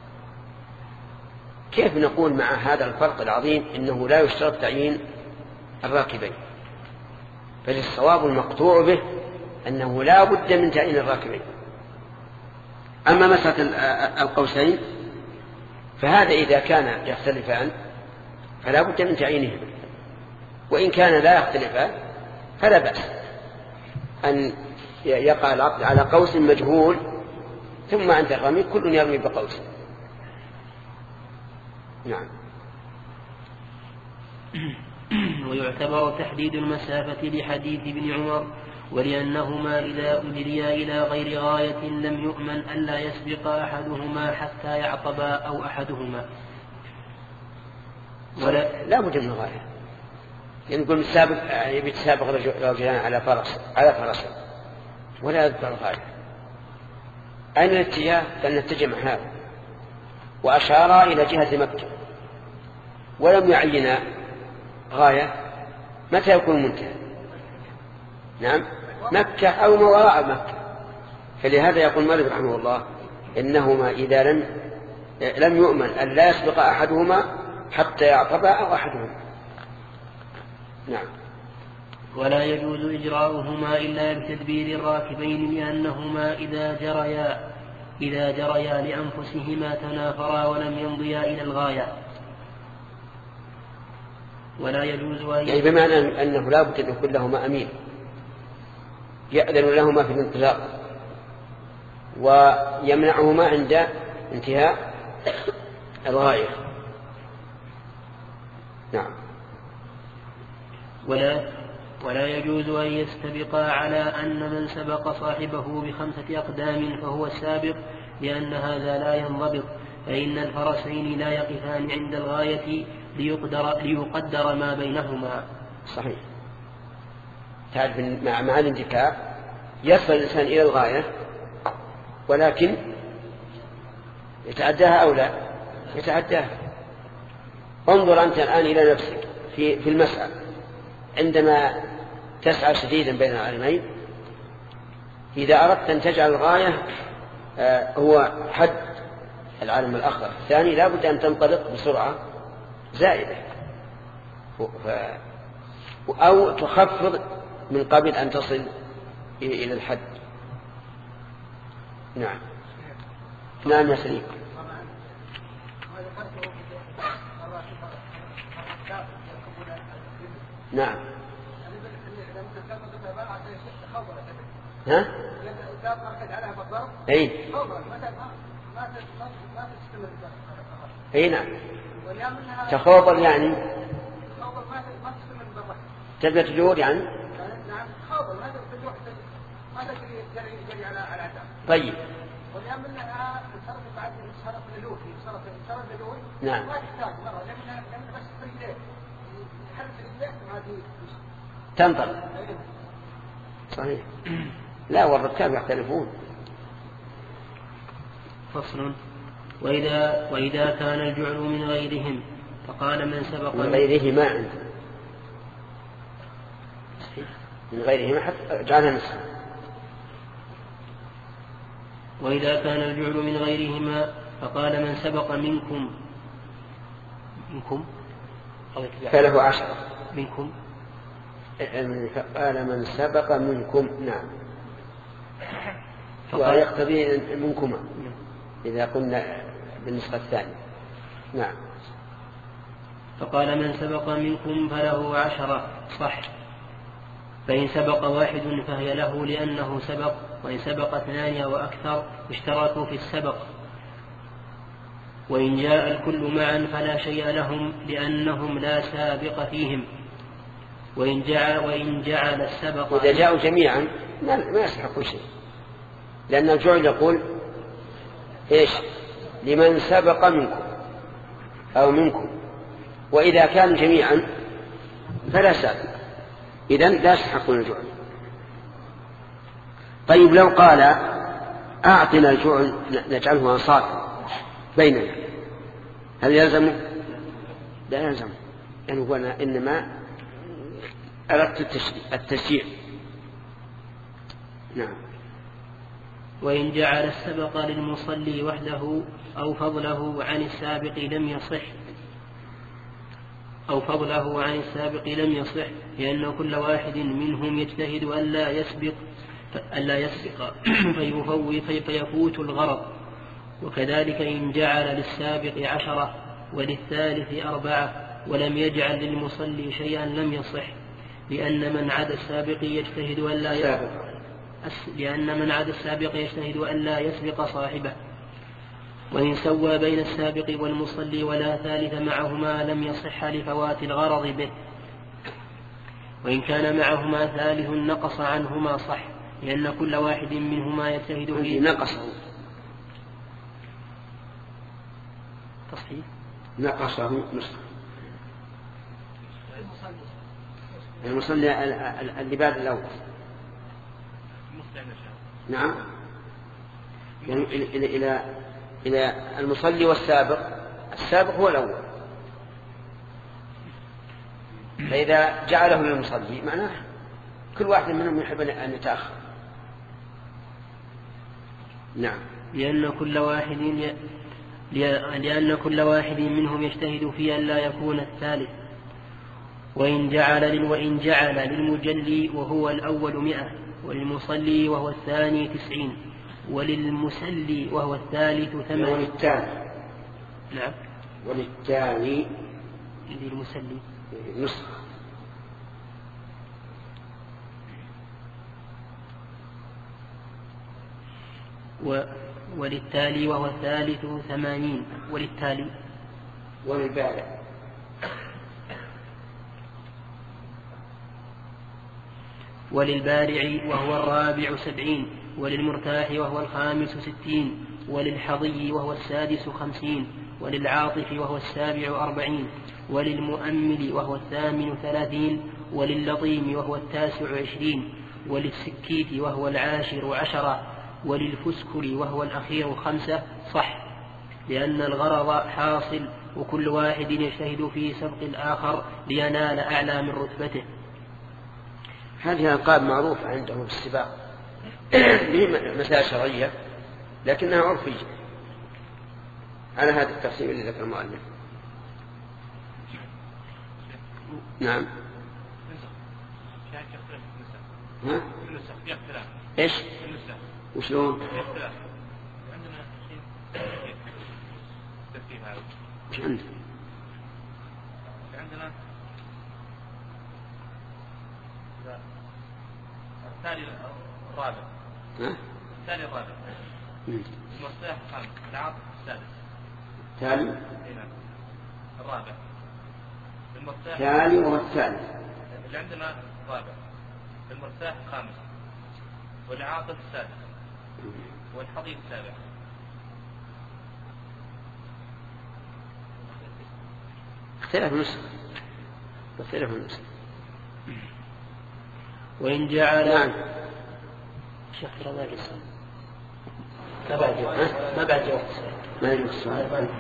كيف نقول مع هذا الفرق العظيم إنه لا يشترط تعيين الراكبين؟ فالصواب المقطوع به أنه لا بد من تعيين الراكبين. أما مسألة القوسين فهذا إذا كان يختلفان فلا بد من تعيينهما، وإن كان لا يختلفان فلا بأس أن يقع العقد على قوس مجهول ثم عند الرمي كل يرمي بقوس. نعم. ويعتبر تحديد المسافة لحديث ابن عمر ولأنهما إذا أجريا إلى غير غاية لم يؤمن ألا يسبق أحدهما حتى يعطبا أو أحدهما. ولا لا بد من غاية. يعني نقول السابق يبي تسابق رجلان على فرس على فرس ولا يذكر غاية. أين الاتجاه؟ فلنتجه مع هذا. وأشارا إلى جهة مكة ولم يعينا غاية. متى يكون منتهى؟ نعم مكة أو ما وراء مكة. فلهذا يقول مالك رحمه الله إنهما إذا لم لم يؤمن أن لا يسبق أحدهما حتى يعطبا أو أحدهما. نعم. ولا يجوز إجراؤهما إلا بتدبير الراكبين لأنهما إذا جريا إذا جريا لأنفسهما تنافرا ولم يمضيا إلى الغاية. ولا يجوز أن يعني بمعنى أنه لا بد أن يكون لهما أمين يأذن لهما في الانطلاق ويمنعهما عند انتهاء الغاية. نعم. ولا ولا يجوز أن يستبقا على أن من سبق صاحبه بخمسة أقدام فهو السابق، لأن هذا لا ينضبط، فإن الفرسين لا يقفان عند الغاية ليقدر, ليقدر ما بينهما. صحيح. تعرف مع, مع الانتكاء يصل الإنسان إلى الغاية ولكن يتعداها أو لا يتعداها. انظر أنت الآن إلى نفسك في, في المسعى عندما تسعى شديدا بين العالمين، إذا أردت أن تجعل الغاية آه هو حد العالم الآخر الثاني لا بد أن تنطلق بسرعة زائدة ف... أو تخفض من قبل أن تصل إلى الحد. نعم. نعم يا سليم. نعم. ها؟ اي اي نعم. تخوضر يعني تبدأ تجور يعني. طيب. نعم. تنطلق. صحيح. لا والركاب يختلفون. فصل. وإذا, وإذا كان الجعل من غيرهم فقال من سبق من غيرهما عنده من غيرهما حتى جعلها نسخة. وإذا كان الجعل من غيرهما فقال من سبق منكم منكم فله عشرة منكم فقال من سبق منكم. نعم. ويقتضي منكما إذا قلنا بالنسبة الثانية. نعم. فقال من سبق منكم فله عشرة صح، فإن سبق واحد فهي له لأنه سبق، وإن سبق اثنان وأكثر اشتركوا في السبق. وإن جاء الكل معا فلا شيء لهم لأنهم لا سابق فيهم. وإن جعل, وإن جعل السبق إذا جاءوا جميعا ما يستحقوا شيء، لأن الجعل يقول إيش لمن سبق منكم أو منكم، وإذا كانوا جميعا فلا سابق، إذن لا يستحقون الجعل. طيب لو قال أعطنا الجعل نجعله أنصار بيننا، هل يلزمه؟ لا يلزمه، يعني هو إنما أردت التشجيع. نعم. وإن جعل السبق للمصلي وحده أو فضله عن السابق لم يصح أو فضله عن السابق لم يصح، لأن كل واحد منهم يجتهد ألا يسبق ألا يسبق فيفوت فيفوت الغرض. وكذلك إن جعل للسابق عشرة وللثالث أربعة ولم يجعل للمصلي شيئا لم يصح، لأن من عدا السابق يجتهد ألا يسبق لأن من عدا السابق يجتهد ألا يسبق صاحبه. وإن سوى بين السابق والمصلي ولا ثالث معهما لم يصح لفوات الغرض به. وإن كان معهما ثالث نقص عنهما صح، لأن كل واحد منهما يجتهد فيه. نقصه تصحيح نقصه نصف المصلي اللي بعد الأول. نعم، يعني إلى إلى إلى المصلي والسابق، السابق هو الأول، فإذا جعله للمصلي معناه كل واحد منهم يحب أن يتأخر. نعم. لأن كل واحد ي... لأن كل واحد منهم يجتهد في أن لا يكون الثالث. وإن جعل لل... وإن جعل للمجلي وهو الأول مئة، وللمصلي وهو الثاني تسعين، وللمسلي وهو الثالث ثمانين. وللتالي نعم وللتالي للمسلي نصف. و... وللتالي وهو الثالث ثمانين، وللتالي وللبارع وللبارع وهو الرابع سبعين، وللمرتاح وهو الخامس ستين، وللحظي وهو السادس خمسين، وللعاطف وهو السابع أربعين، وللمؤمل وهو الثامن ثلاثين، ولللطيم وهو التاسع عشرين، وللسكيت وهو العاشر عشرة، وللفسكر وهو الأخير خمسة صح، لأن الغرض حاصل وكل واحد يجتهد في سبق الآخر لينال أعلى من رتبته. هذه ألقاب معروفة عندهم في السباق، مسائل شرعية لكنها عرفية على هذا التقسيم اللي ذكر المؤلف. نعم. ها؟ ايش؟ وشلون؟ عندنا شيء تفكير هذا. ايش عندك؟ عندنا الثاني الرابع. ها؟ الثاني الرابع. المصلح الخامس، العاطف السادس. الثاني؟ الرابع. المرتاح الثاني وهو الثالث. اللي عندنا الرابع. المرتاح الخامس. والعاطف السادس. والحضيض السابع. اختلف النسخ. اختلف النسخ. وإن جعل نعم. شيخ ما جلس ما بعد ما بعد ما يجلس.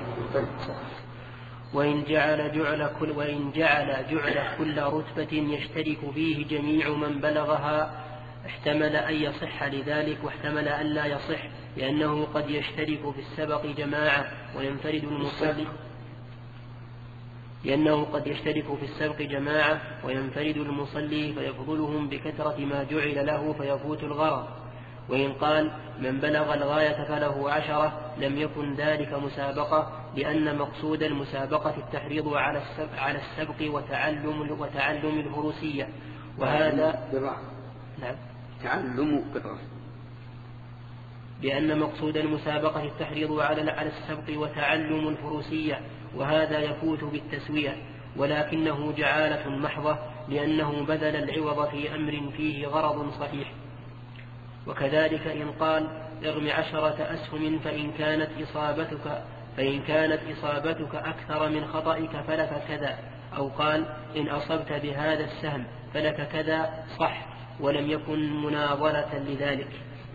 وإن جعل جعل كل وإن جعل جعل كل رتبة يشترك فيه جميع من بلغها احتمل أن يصح لذلك واحتمل أن لا يصح، لأنه قد يشترك في السبق جماعة وينفرد المصلي لأنه قد يشترك في السبق جماعة وينفرد المصلي فيفضلهم بكثرة ما جعل له فيفوت الغرض. وإن قال من بلغ الغاية فله عشرة لم يكن ذلك مسابقة، لأن مقصود المسابقة التحريض على السبق, على السبق وتعلم, وتعلم الفروسية، وهذا نعم تعلم بالرأس. لأن مقصود المسابقة التحريض على على السبق وتعلم الفروسية، وهذا يفوت بالتسوية، ولكنه جعالة محضة، لأنه بذل العوض في أمر فيه غرض صحيح. وكذلك إن قال ارم عشرة أسهم فإن كانت إصابتك فإن كانت إصابتك أكثر من خطئك فلك كذا، أو قال إن أصبت بهذا السهم فلك كذا، صح، ولم يكن مناظرة لذلك.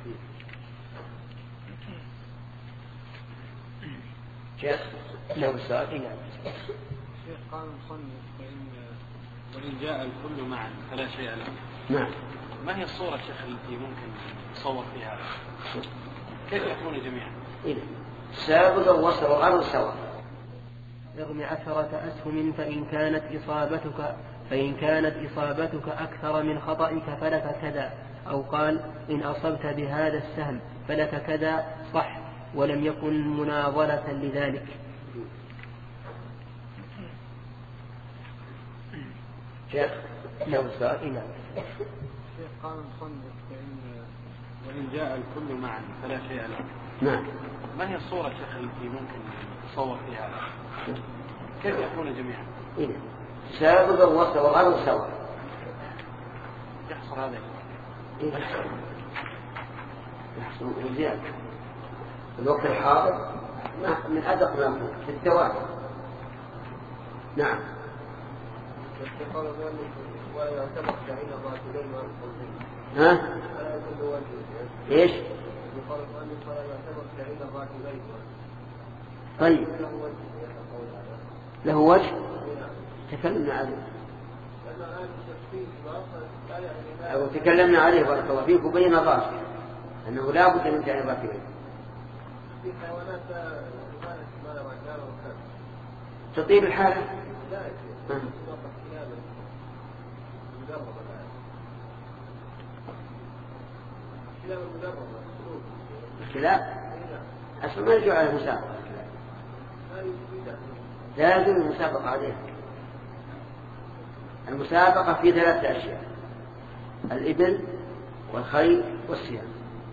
شيخ لو السؤال شيخ قال المصنف وإن جاء الكل معا فلا شيء له. نعم. ما هي الصورة شيخ التي ممكن تصور فيها؟ كيف يكون جميعا؟ إيه. سابقا وصلوا الأرض سواء. ارم عشرة أسهم فإن كانت إصابتك فإن كانت إصابتك أكثر من خطئك فلك كذا، أو قال إن أصبت بهذا السهم فلك كذا، صح، ولم يكن مناظرة لذلك. شيخ لو السؤال شيخ قال المصنف وإن جاء الكل معا فلا شيء له. نعم. ما هي الصورة شيخ التي ممكن تصور فيها؟ كيف يكون جميعا؟ إيه. سابقا وصلوا الأرض سواء. يحصل هذا إيه. يحصل زيادة الوقت الحاضر من أدق ما يكون في التواتر. نعم. ها؟ ايش؟ طيب له وجه تكلمنا عليه أو تكلمنا عليه بارك الله فيك وبين الراس أنه لا بد من جانب الراكبين. تطيب الحالة. الكلاب أصلا ما يجوا على المسابقة، لازم المسابقة عليها. المسابقة في ثلاثة أشياء: الإبل والخيل والسيام.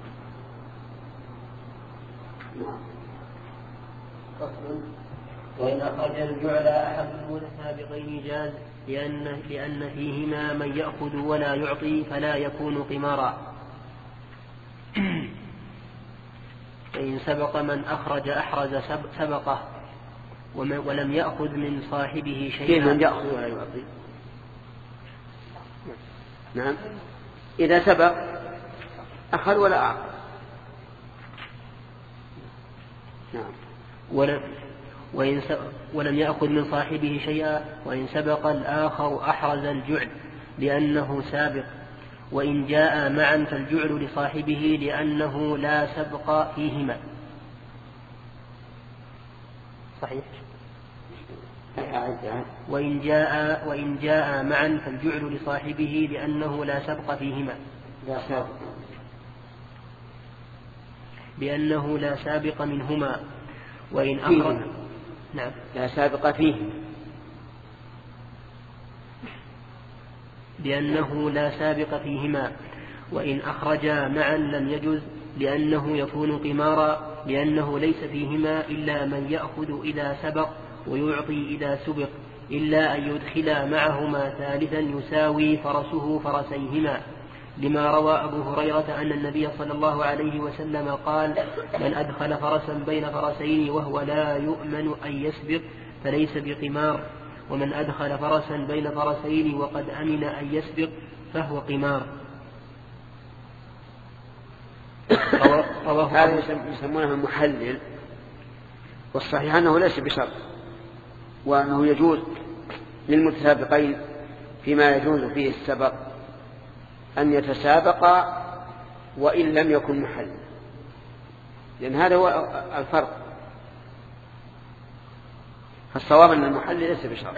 وإن أخرج الجعل أحد المتسابقين جاز، لأن, لأن فيهما من يأخذ ولا يعطي فلا يكون قمارا. فإن سبق من أخرج أحرز سبقه ولم يأخذ من صاحبه شيئا. كيف من يأخذ ولا يعطي؟ نعم، إذا سبق أخذ ولا أعطى. نعم. ولم وإن ولم يأخذ من صاحبه شيئا. وإن سبق الآخر أحرز الجعل لأنه سابق، وإن جاء معا فالجعل لصاحبه لأنه لا سبق فيهما. صحيح. وإن جاء وإن جاء معا فالجعل لصاحبه لأنه لا سبق فيهما. لا سابق. لأنه لا سابق منهما. وإن أخرج نعم لا سابق فيه لأنه لا سابق فيهما. وإن أخرجا معا لم يجز، لأنه يكون قمارا، لأنه ليس فيهما إلا من يأخذ إذا سبق ويعطي إذا سبق، إلا أن يدخلا معهما ثالثا يساوي فرسه فرسيهما، لما روى أبو هريرة أن النبي صلى الله عليه وسلم قال: من أدخل فرسا بين فرسين وهو لا يؤمن أن يسبق فليس بقمار، ومن أدخل فرسا بين فرسين وقد أمن أن يسبق فهو قمار. هذا يسمونه محلل، والصحيح أنه ليس بشرط، وأنه يجوز للمتسابقين فيما يجوز فيه السبق أن يتسابقا وإن لم يكن محلل، لأن هذا هو الفرق. فالصواب أن المحلل ليس بشرط.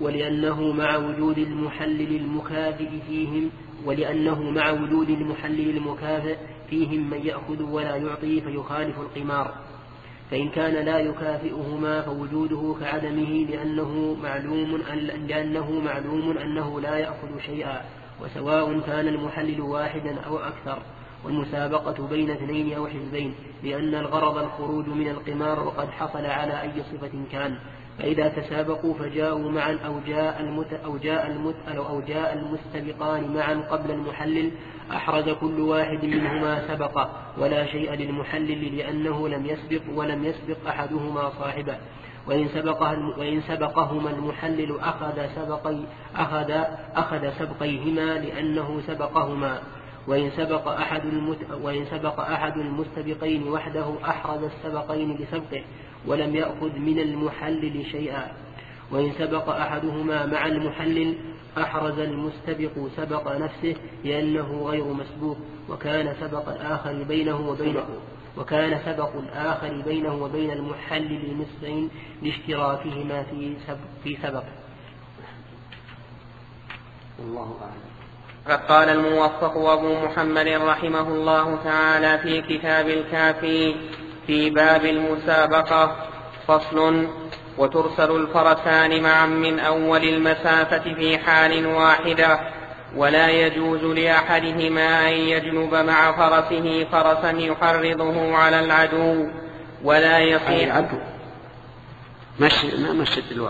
ولأنه مع وجود المحلل المكافئ فيهم ولأنه مع وجود المحلل المكافئ فيهم من يأخذ ولا يعطي فيخالف القمار. فإن كان لا يكافئهما فوجوده كعدمه لأنه معلوم لأنه معلوم أنه لا يأخذ شيئا، وسواء كان المحلل واحدا أو أكثر، والمسابقة بين اثنين أو حزبين، لأن الغرض الخروج من القمار وقد حصل على أي صفة كان. فإذا تسابقوا فجاءوا معا أو جاء المت أو جاء المت أو جاء المستبقان معا قبل المحلل أحرز كل واحد منهما سبقه ولا شيء للمحلل لأنه لم يسبق ولم يسبق أحدهما صاحبه. وإن سبقه وإن سبقهما المحلل أخذ سبقي أخذ أخذ سبقيهما لأنه سبقهما. وإن سبق أحد المت وإن سبق أحد المستبقين وحده أحرز السبقين لسبقه ولم يأخذ من المحلل شيئا. وإن سبق أحدهما مع المحلل أحرز المستبق سبق نفسه لأنه غير مسبوق، وكان سبق الآخر بينه وبينه وكان سبق الآخر بينه وبين المحلل نصفين لاشتراكهما في سبق في سبق. الله أعلم. فقال الموفق أبو محمد رحمه الله تعالى في كتاب الكافي في باب المسابقة: فصل: وترسل الفرسان معا من أول المسافة في حال واحدة، ولا يجوز لأحدهما أن يجلب مع فرسه فرسا يحرضه على العدو ولا يصيح مشي ما مشت الواو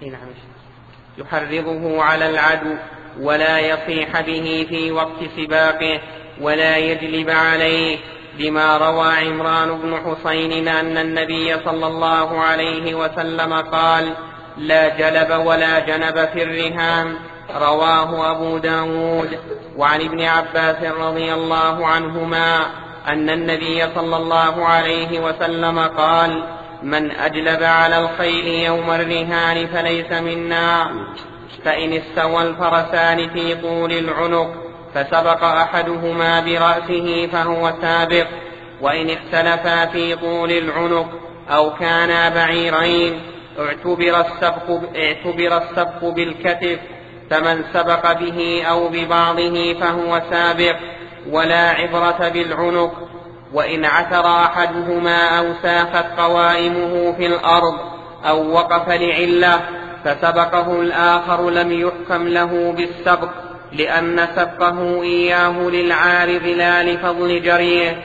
يحرضه على العدو ولا يصيح به في وقت سباقه ولا يجلب عليه، لما روى عمران بن حسين أن النبي صلى الله عليه وسلم قال: لا جلب ولا جنب في الرهان. رواه أبو داود. وعن ابن عباس رضي الله عنهما أن النبي صلى الله عليه وسلم قال: من أجلب على الخيل يوم الرهان فليس منا. فإن استوى الفرسان في طول العنق فسبق أحدهما برأسه فهو سابق، وإن اختلفا في طول العنق أو كانا بعيرين اعتبر السبق, اعتبر السبق بالكتف، فمن سبق به أو ببعضه فهو سابق، ولا عبرة بالعنق. وإن عثر أحدهما أو ساخت قوائمه في الأرض أو وقف لعلة فسبقه الآخر لم يحكم له بالسبق، لأن سبقه إياه للعارض لا لفضل جريه.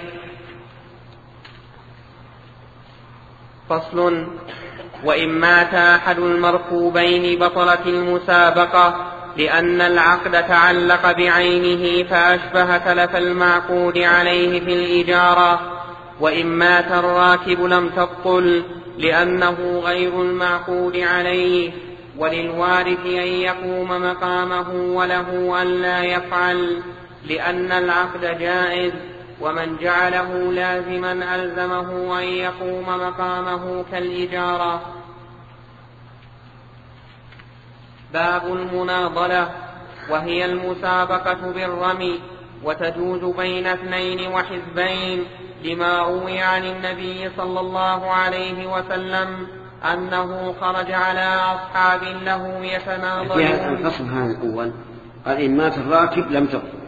فصل: وإن مات أحد المركوبين بطلت المسابقة، لأن العقد تعلق بعينه فأشبه تلف المعقود عليه في الإجارة. وإن مات الراكب لم تبطل، لأنه غير المعقود عليه، وللوارث أن يقوم مقامه وله أن لا يفعل، لأن العقد جائز، ومن جعله لازما ألزمه أن يقوم مقامه كالإجارة. باب المناضلة، وهي المسابقة بالرمي، وتجوز بين اثنين وحزبين، لما روي عن النبي صلى الله عليه وسلم أنه خرج على أصحاب له يتناضلون. في الفصل هذا الأول قال: إن مات الراكب لم تبطل،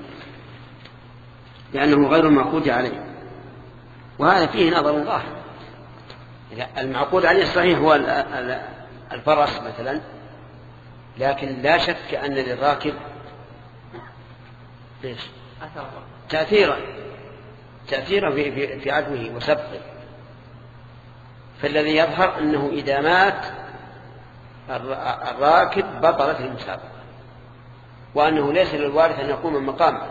لأنه غير المعقود عليه، وهذا فيه نظر ظاهر. المعقود عليه الصحيح هو الفرس مثلا، لكن لا شك أن للراكب تأثيرا تأثيرا في, في, في عدوه وسبقه. فالذي يظهر أنه إذا مات الراكب بطلت المسابقة، وأنه ليس للوارث أن يقوم مقامه،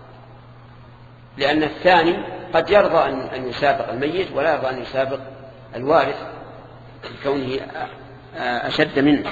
لأن الثاني قد يرضى أن يسابق الميت ولا يرضى أن يسابق الوارث لكونه أشد منه.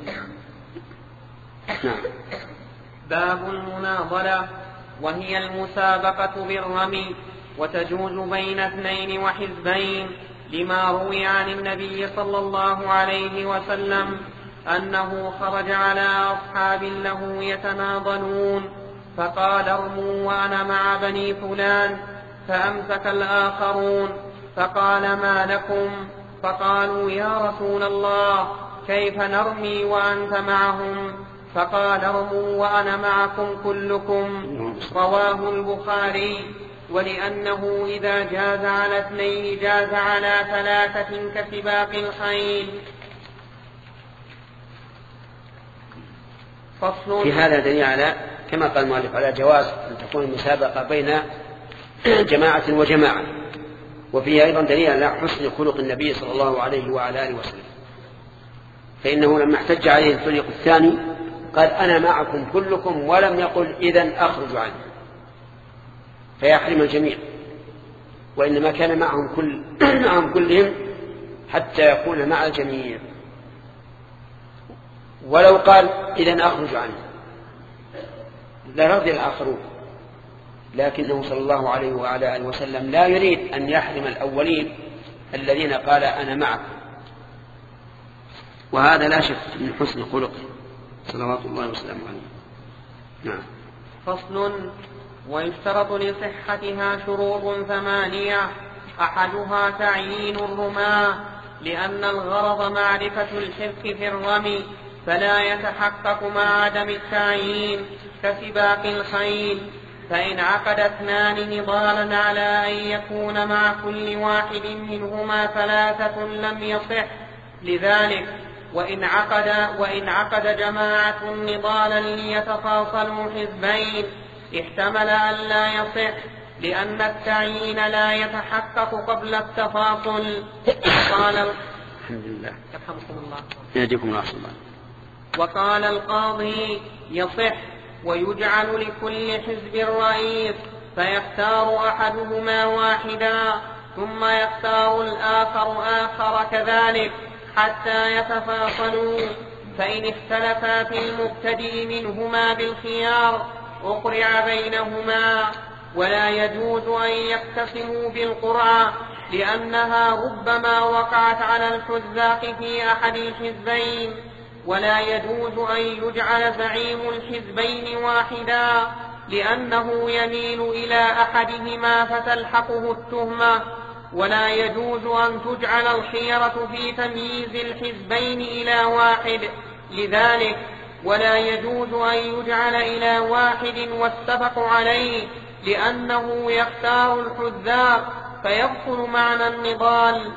نعم. باب المناضلة، وهي المسابقة بالرمي، وتجوز بين اثنين وحزبين، لما روي عن النبي صلى الله عليه وسلم أنه خرج على أصحاب له يتناضلون، فقال: ارموا وأنا مع بني فلان، فأمسك الآخرون، فقال: ما لكم؟ فقالوا: يا رسول الله، كيف نرمي وأنت معهم؟ فقال ارموا وأنا معكم كلكم. رواه البخاري. ولأنه إذا جاز على اثنين جاز على ثلاثة كسباق الخيل. فصل. في هذا دليل على كما قال المؤلف على جواز أن تكون المسابقة بين جماعة وجماعة، وفيه أيضا دليل على حسن خلق النبي صلى الله عليه وعلى آله وسلم، فإنه لما احتج عليه الفريق الثاني قال أنا معكم كلكم، ولم يقل إذن أخرج عنه فيحرم الجميع، وإنما كان معهم, كل معهم كلهم حتى يكون مع الجميع. ولو قال إذن أخرج عنه لرضي الآخرون، لكنه صلى الله عليه وعلى آله وسلم لا يريد أن يحرم الأولين الذين قال أنا معكم، وهذا لا شك من حسن خلقه صلوات الله وسلامه عليه. نعم. فصل. ويشترط لصحتها شروط ثمانية، أحدها تعيين الرماة، لأن الغرض معرفة الحرف في الرمي، فلا يتحقق مع عدم التعيين كسباق الخيل. فإن عقد اثنان نضالا على أن يكون مع كل واحد منهما ثلاثة لم يصح لذلك. وإن عقد, وإن عقد جماعة نضالا ليتفاصلوا حزبين احتمل أن لا يصح، لأن التعيين لا يتحقق قبل التفاصل. قال الحمد لله يرحمكم الله يهديكم الله. وقال القاضي يصح، ويجعل لكل حزب رئيس، فيختار أحدهما واحدا ثم يختار الآخر آخر كذلك حتى يتفاصلوا. فإن اختلفا في المبتدئ منهما بالخيار أقرع بينهما. ولا يجوز أن يقتسموا بالقرعة، لأنها ربما وقعت على الحذاق في أحد الحزبين. ولا يجوز أن يجعل زعيم الحزبين واحدا، لأنه يميل إلى أحدهما فتلحقه التهمة. ولا يجوز أن تجعل الخيرة في تمييز الحزبين إلى واحد لذلك. ولا يجوز أن يجعل إلى واحد والسبق عليه، لأنه يختار الحذاق فيبطل معنى النضال.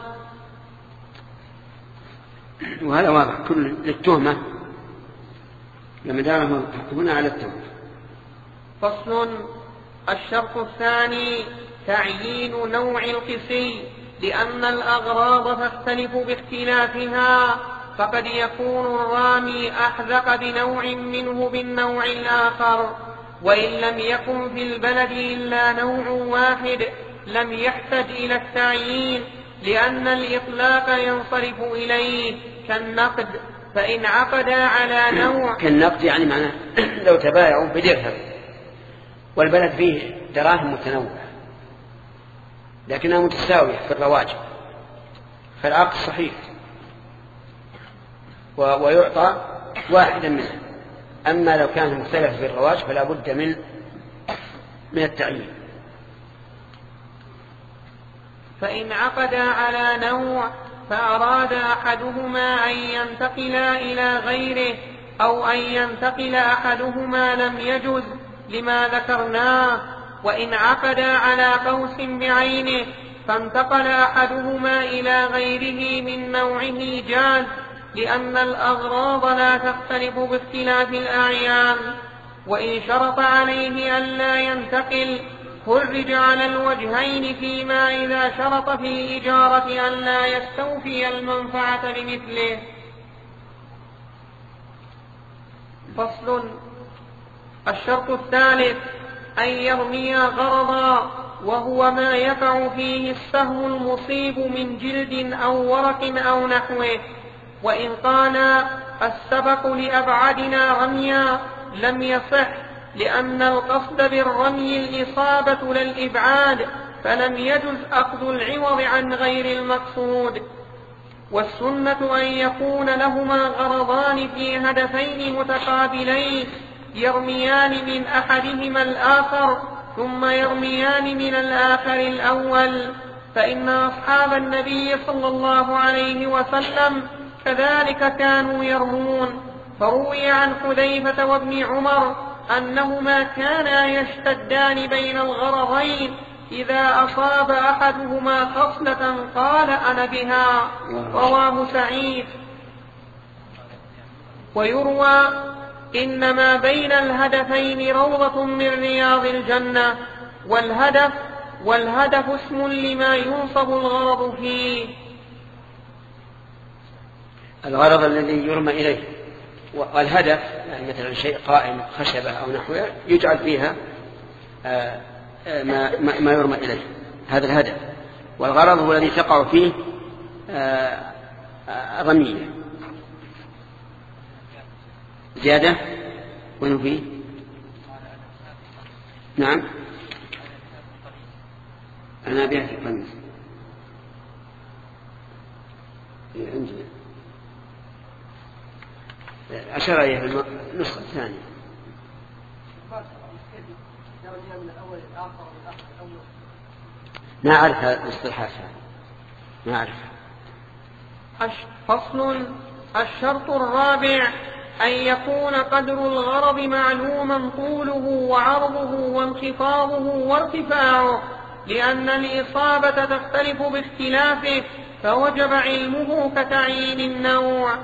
وهذا واضح كل للتهمة لما داره هنا على التهمة. فصل. الشرط الثاني تعيين نوع القسي، لأن الأغراض تختلف باختلافها، فقد يكون الرامي أحذق بنوع منه بالنوع الآخر، وإن لم يكن في البلد إلا نوع واحد لم يحتج إلى التعيين، لأن الإطلاق ينصرف إليه كالنقد. فإن عقدا على نوع كالنقد يعني معناه لو تبايعوا بدرهم والبلد فيه دراهم متنوعة لكنها متساوية في الرواج فالعقد صحيح ويعطى واحدا منها. أما لو كان مختلف في الرواج فلا بد من من التعيين. فإن عقدا على نوع فأراد أحدهما أن ينتقل إلى غيره أو أن ينتقل أحدهما لم يجز لما ذكرناه. وإن عقدا على قوس بعينه فانتقل أحدهما إلى غيره من نوعه جاز، لأن الأغراض لا تختلف باختلاف الأعيان. وإن شرط عليه أن لا ينتقل خرج على الوجهين، فيما إذا شرط في الإجارة أن لا يستوفي المنفعة بمثله. فصل. الشرط الثالث أن يرمي غرضا، وهو ما يقع فيه السهم المصيب من جلد أو ورق أو نحوه. وإن قال السبق لأبعدنا رميا لم يصح، لأن القصد بالرمي الإصابة للإبعاد، فلم يجز أخذ العوض عن غير المقصود. والسنة أن يكون لهما غرضان في هدفين متقابلين يرميان من أحدهما الآخر ثم يرميان من الآخر الأول. فإن أصحاب النبي صلى الله عليه وسلم كذلك كانوا يرمون. فروي عن حذيفة وابن عمر أنهما كانا يشتدان بين الغرضين، إذا أصاب أحدهما خصلة قال أنا بها. رواه سعيد. ويروى إنما بين الهدفين روضة من رياض الجنة، والهدف والهدف اسم لما ينصب الغرض فيه. الغرض الذي يرمى إليه، والهدف يعني مثلا شيء قائم خشبة أو نحوه يجعل فيها ما, ما يرمى إليه، هذا الهدف. والغرض هو الذي تقع فيه الرمية. زيادة وين فيه؟ نعم أنا بيت القميص عندنا أشار إليه في النسخة الثانية. ما أعرف هذا الاصطلاحات، ما أعرف. فصل. الشرط الرابع أن يكون قدر الغرض معلوما طوله وعرضه وانخفاضه وارتفاعه، لأن الإصابة تختلف باختلافه، فوجب علمه كتعيين النوع.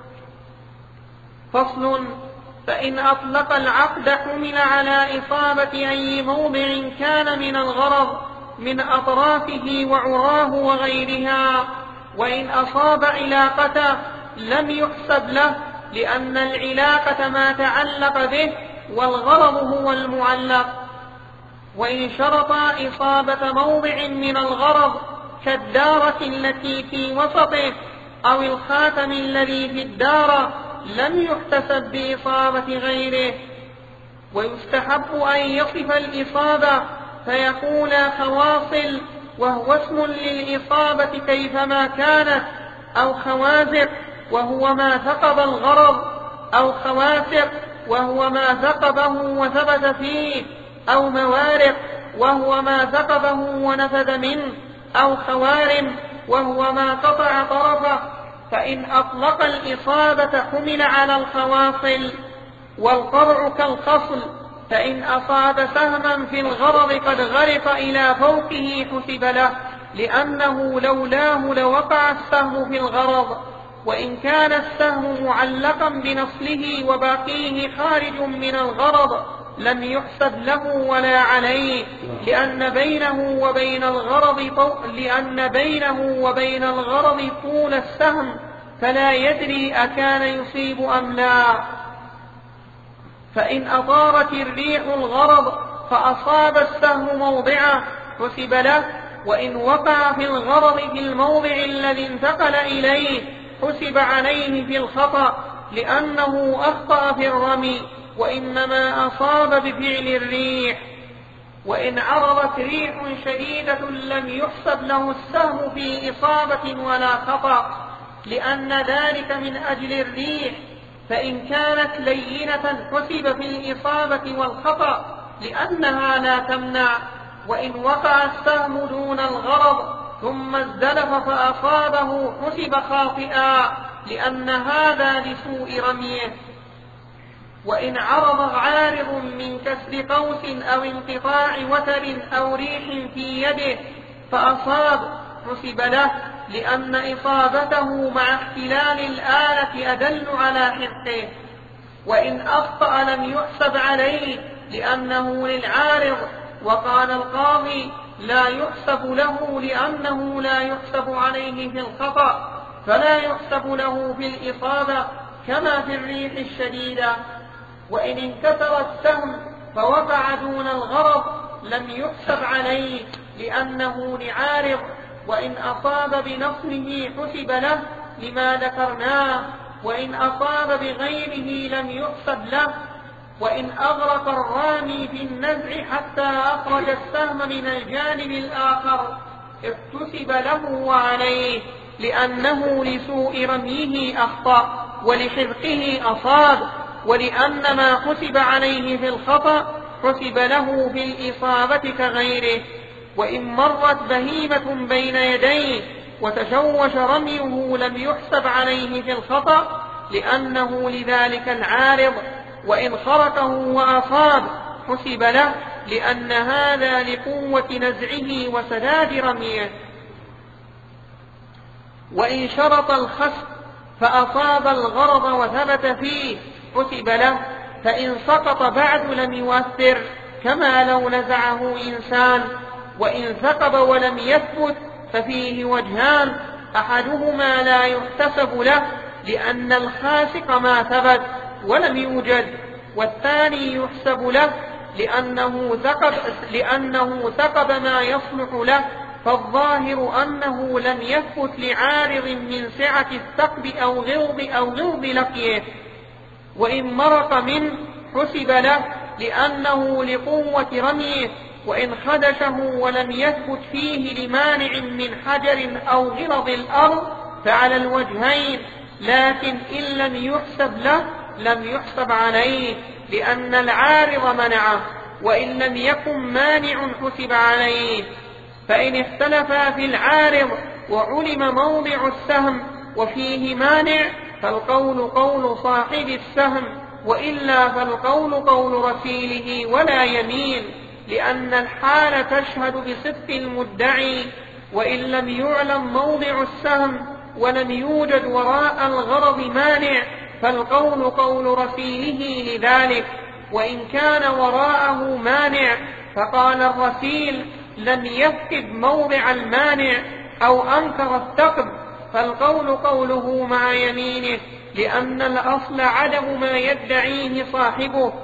فصل. فإن أطلق العقد حمل على إصابة أي موضع كان من الغرض من أطرافه وعراه وغيرها، وإن أصاب علاقته لم يحسب له، لأن العلاقة ما تعلق به والغرض هو المعلق. وإن شرط إصابة موضع من الغرض كالدارة التي في وسطه أو الخاتم الذي في الدارة لم يحتسب بإصابة غيره. ويستحب أن يصف الإصابة فيكون خواصل وهو اسم للإصابة كيفما كانت، أو خوازق وهو ما ثقب الغرض، أو خواسق وهو ما ثقبه وثبت فيه، أو موارق وهو ما ثقبه ونفذ منه، أو خوارم وهو ما قطع طرفه. فإن أطلق الإصابة حمل على الخواصل. والقرع كالخصل، فإن أصاب سهما في الغرض قد غرق إلى فوقه حسب له، لأنه لولاه لوقع السهم في الغرض. وإن كان السهم معلقا بنصله وباقيه خارج من الغرض لم يحسب له ولا عليه، لأن بينه وبين الغرض طول لأن بينه وبين الغرض طول السهم، فلا يدري أكان يصيب أم لا. فإن أطارت الريح الغرض فأصاب السهم موضعه حسب له، وإن وقع في الغرض في الموضع الذي انتقل إليه حسب عليه في الخطأ، لأنه أخطأ في الرمي وإنما أصاب بفعل الريح. وإن عرضت ريح شديدة لم يحسب له السهم في إصابة ولا خطأ، لأن ذلك من أجل الريح. فإن كانت لينة حسب في الإصابة والخطأ لأنها لا تمنع. وإن وقع السهم دون الغرض ثم ازدلف فأصابه حسب خاطئا، لأن هذا لسوء رميه. وإن عرض عارض من كسر قوس أو انقطاع وتر أو ريح في يده فأصاب حسب له، لأن إصابته مع اختلال الآلة أدل على حقه. وإن أخطأ لم يحسب عليه لأنه للعارض. وقال القاضي لا يحسب له لأنه لا يحسب عليه في الخطأ، فلا يحسب له في الإصابة كما في الريح الشديدة. وإن انكسر السهم فوقع دون الغرض لم يحسب عليه لأنه لعارض. وإن أصاب بنصله حسب له لما ذكرناه، وإن أصاب بغيره لم يحسب له. وإن أغرق الرامي في النزع حتى أخرج السهم من الجانب الآخر احتسب له وعليه، لأنه لسوء رميه أخطأ ولحذقه أصاب، ولأن ما حسب عليه في الخطأ حسب له في الإصابة كغيره. وإن مرت بهيمة بين يديه وتشوش رميه لم يحسب عليه في الخطأ لأنه لذلك العارض، وإن خرقه وأصاب حسب له لأن هذا لقوة نزعه وسداد رميه. وإن شرط الخسف فأصاب الغرض وثبت فيه حسب له، فإن سقط بعد لم يؤثر كما لو نزعه إنسان. وإن ثقب ولم يثبت ففيه وجهان، أحدهما لا يحتسب له لأن الخاسق ما ثبت ولم يوجد، والثاني يحسب له لأنه ثقب, لأنه ثقب ما يصلح له، فالظاهر أنه لم يثبت لعارض من سعة الثقب أو غلظ أو غلظ لقيه. وإن مرق منه حسب له لأنه لقوة رميه، وإن خدشه ولم يثبت فيه لمانع من حجر أو غلظ الأرض فعلى الوجهين، لكن إن لم يحسب له لم يحسب عليه لأن العارض منعه، وإن لم يكن مانع حسب عليه. فإن اختلفا في العارض وعلم موضع السهم وفيه مانع فالقول قول صاحب السهم، وإلا فالقول قول رسيله ولا يمين، لأن الحال تشهد بصدق المدعي. وإن لم يعلم موضع السهم ولم يوجد وراء الغرض مانع فالقول قول رسيله لذلك. وإن كان وراءه مانع فقال الرسيل لم يفقد موضع المانع أو أنكر الثقب فالقول قوله مع يمينه، لأن الأصل عدم ما يدعيه صاحبه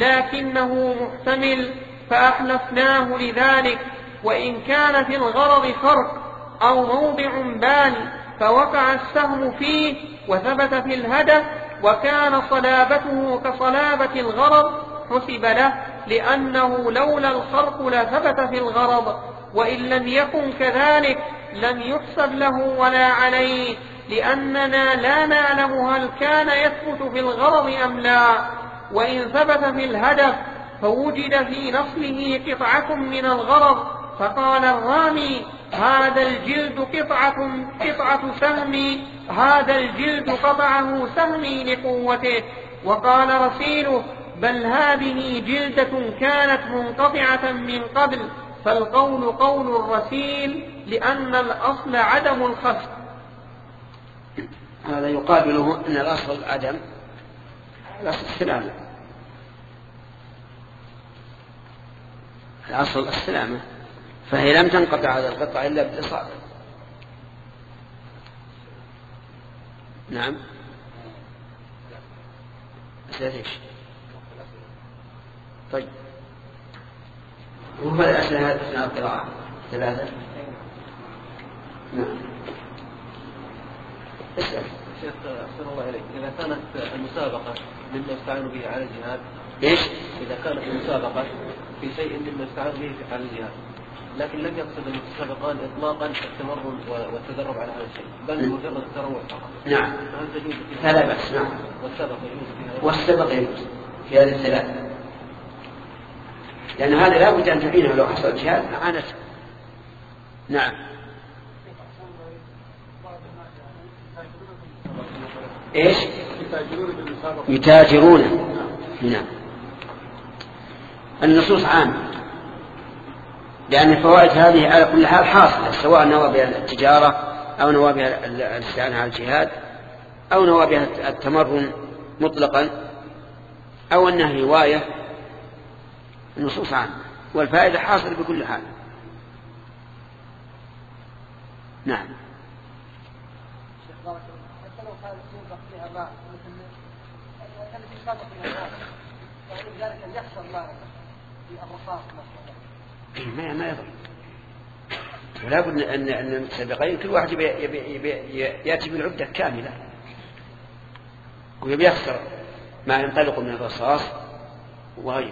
لكنه محتمل فأحلفناه لذلك. وإن كان في الغرض فرق أو موضع بال فوقع السهم فيه وثبت في الهدف وكان صلابته كصلابة الغرض حسب له، لأنه لولا الخرق لثبت في الغرض. وإن لم يكن كذلك لم يحسب له ولا عليه، لأننا لا نعلم هل كان يثبت في الغرض أم لا. وإن ثبت في الهدف فوجد في نصله قطعة من الغرض فقال الرامي هذا الجلد قطعة, قطعة سهمي، هذا الجلد قطعه سهمي لقوته، وقال رسيله بل هذه جلدة كانت منقطعة من قبل، فالقول قول الرسيل لأن الأصل عدم الخصم. هذا يقابله أن الأصل عدم الأصل السلامة، الأصل السلامة، فهي لم تنقطع هذا القطع إلا بالإصابة. نعم أسئلة إيش؟ طيب وما الأسئلة هذه أثناء القراءة ثلاثة؟ نعم اسأل. شيخ أحسن الله إليك، إذا كانت المسابقة مما يستعان به على الجهاد، إيش؟ إذا كانت المسابقة في شيء مما يستعان به على الجهاد لكن لم يقصد المتسابقان إطلاقا التمرن والتدرب على هذا الشيء بل مجرد التروع فقط. نعم هل تجوز فلا بأس. نعم والسبق يجوز فيها؟ والسبق يجوز في هذه الثلاثة، لأن هذا لا بد أن تعينه لو حصل جهاد عانته. نعم إيش؟ يتاجرون. نعم النصوص عامة، لأن الفوائد هذه على كل حال حاصلة، سواء نوى بها التجارة أو نوى بها الاستعانة على الجهاد أو نوى بها التمرن مطلقا أو أنها هواية، النصوص عامة والفائدة حاصلة بكل حال. نعم ما ما يضر، ولا بد أن أن المتسابقين كل واحد يبي يبي يبي يأتي بالعدة كاملة ويبي يخسر ما ينطلق من الرصاص وغيره.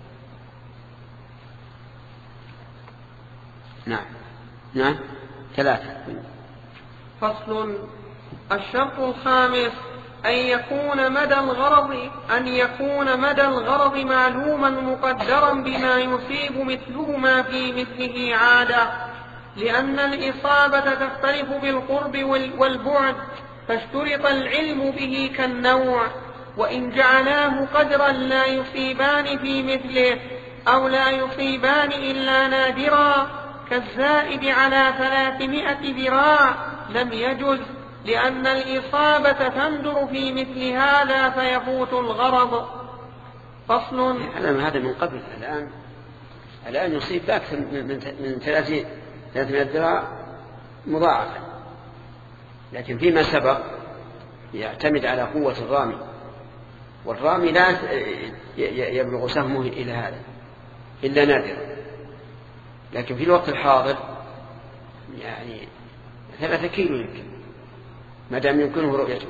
نعم نعم ثلاثة. فصل. الشرط الخامس أن يكون مدى الغرض أن يكون مدى الغرض معلوما مقدرا بما يصيب مثلهما في مثله عادة، لأن الإصابة تختلف بالقرب والبعد، فاشترط العلم به كالنوع. وإن جعلاه قدرا لا يصيبان في مثله أو لا يصيبان إلا نادرا كالزائد على ثلاثمائة ذراع لم يجز، لأن الإصابة تندر في مثل هذا فيفوت الغرض. فصل. هذا من قبل. الآن الآن يصيب بأكثر من ثلاثمائة ذراع مضاعفة، لكن فيما سبق يعتمد على قوة الرامي، والرامي لا يبلغ سهمه إلى هذا إلا نادرا. لكن في الوقت الحاضر يعني ثلاثة كيلو يمكن، ما دام يمكنه رؤيته.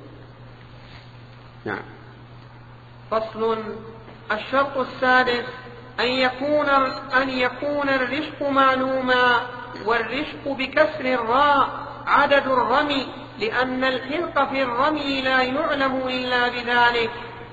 نعم. فصل. الشرط السادس أن يكون أن يكون الرشق معلوما، والرشق بكسر الراء عدد الرمي، لأن الحرق في الرمي لا يعلم إلا بذلك.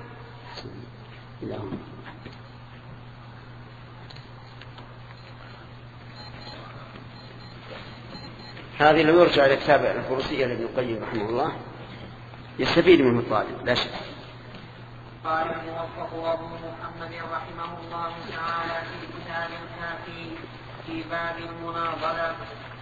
هذه لو يرجع إلى كتاب الفروسية لابن القيم رحمه الله يستفيد منه الطالب لا شك. قال الموفق أبو محمد رحمه الله تعالى في كتاب الكافي في باب المناظرة.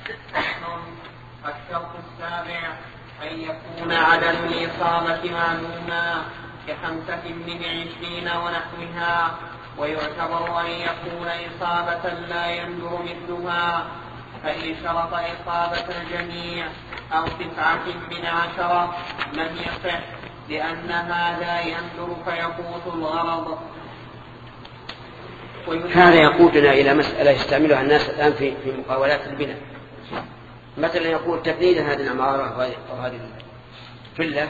الشرط السابع أن يكون عدد الإصابة معلوما كخمسة من عشرين ونحوها، ويعتبر أن يكون إصابة لا يندر مثلها، فإن شرط إصابة الجميع أو تسعة من عشرة لم يصح، لأن هذا يندر فيفوت الغرض. هذا يقودنا إلى مسألة يستعملها الناس الآن في في مقاولات البناء. مثلا يقول تبنيد هذه العمارة أو هذه الفلة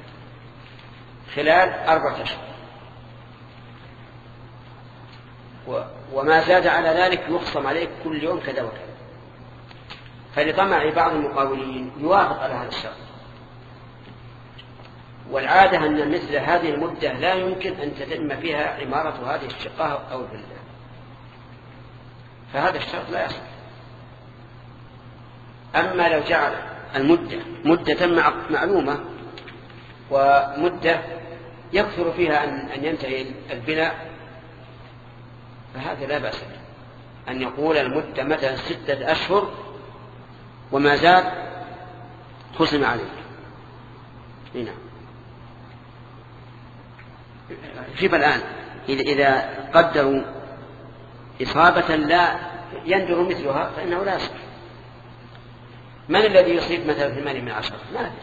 خلال أربعة أشهر، وما زاد على ذلك يخصم عليك كل يوم كذا وكذا. فلطمع بعض المقاولين يوافق على هذا الشرط، والعادة أن مثل هذه المدة لا يمكن أن تتم فيها عمارة هذه الشقة أو الفلة، فهذا الشرط لا يصح. أما لو جعل المدة مدة معلومة ومدة يكثر فيها أن ينتهي البناء، فهذا لا بأس به. أن يقول المدة مثلا ستة أشهر وما زاد خصم عليك. هنا شوف الآن إذا قدروا إصابة لا يندر مثلها فإنه لا يصح. من الذي يصيب مثلا ثمانية من عشرة؟ ما أدري.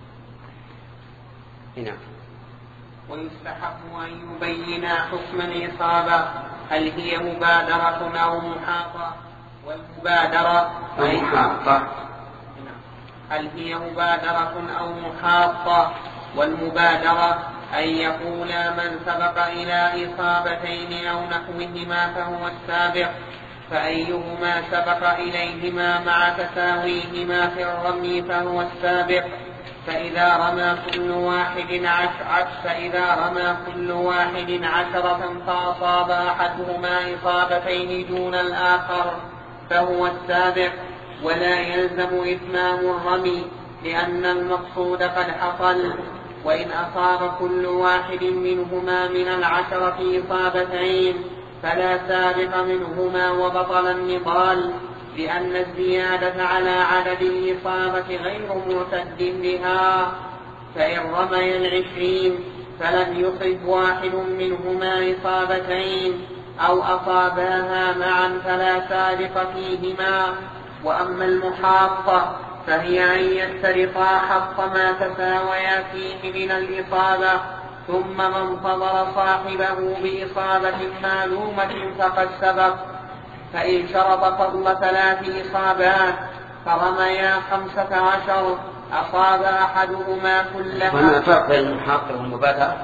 هنا ويستحق أن يبين حكم الإصابة، هل هي مبادرة أو محاطة؟ والمبادرة أو محاطة هل هي مبادرة أو محاطة؟ والمبادرة أن يقول من سبق إلى إصابتين أو نحوهما فهو السابق، فأيهما سبق إليهما مع تساويهما في الرمي فهو السابق. فإذا رمى كل واحد عشرة فإذا رمى كل واحد عشرة فأصاب أحدهما إصابتين دون الآخر فهو السابق، ولا يلزم إتمام الرمي لأن المقصود قد حصل. وإن أصاب كل واحد منهما من العشرة إصابتين فلا سابق منهما وبطل النضال، لأن الزيادة على عدد الإصابة غير معتد بها. فإن رمي العشرين فلم يصب واحد منهما إصابتين أو أصاباها معا فلا سابق فيهما. وأما المحاطة فهي أن يشترطا حق ما تساويا فيه من الإصابة، ثم من انتظر صاحبه بإصابة معلومة فقد سبق. فإن شرط فضل ثلاث إصابات فرميا خمسة عشر أصاب أحدهما كلها. وما الفرق بين المحاطة والمبادرة؟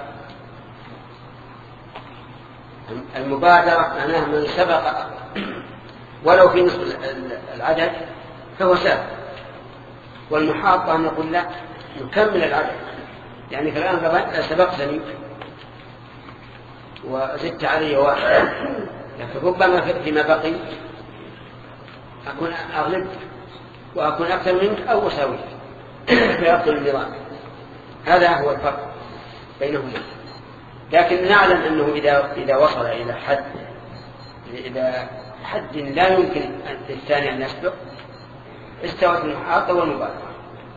المبادرة معناها من سبق ولو في نصف العدد فهو سابق، والمحاطة نقول لا نكمل العدد، يعني فالآن سبقتني وزدت علي واحد، لكن ربما فيما بقي أكون أغلب وأكون أكثر منك أو أساويك فيبطل النظام. هذا هو الفرق بينهما. لكن نعلم أنه إذا إذا وصل إلى حد إلى حد لا يمكن للثاني أن يسبق استوت المحاطة والمبالغة.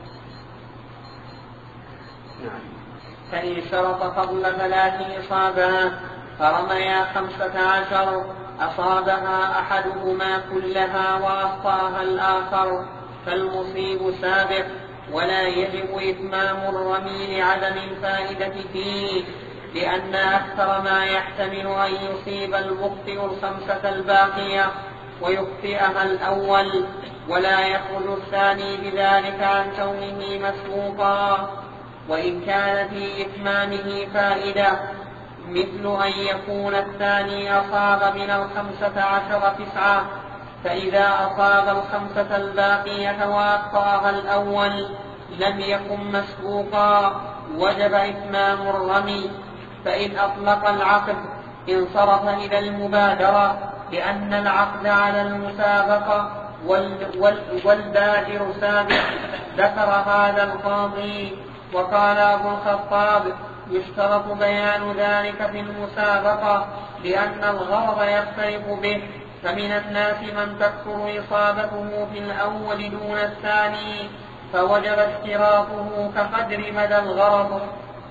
نعم. فإن شرط فضل ثلاث إصابات فرميا خمسة عشر أصابها أحدهما كلها وأخطأها الآخر فالمصيب سابق، ولا يجب إتمام الرمي لعدم الفائدة فيه، لأن أكثر ما يحتمل أن يصيب المخطئ الخمسة الباقية ويخطئها الأول، ولا يخرج الثاني بذلك عن كونه مسبوقا. وإن كان في إتمامه فائدة مثل أن يكون الثاني أصاب من الخمسة عشر تسعة، فإذا أصاب الخمسة الباقية وأخطأها الأول لم يكن مسبوقا وجب إتمام الرمي. فإن أطلق العقد انصرف إلى المبادرة، لأن العقد على المسابقة والبادر سابق. ذكر هذا القاضي. وقال أبو الخطاب يشترط بيان ذلك في المسابقة لأن الغرض يختلف به، فمن الناس من تكثر إصابته في الأول دون الثاني فوجب اشتراطه كقدر مدى الغرض.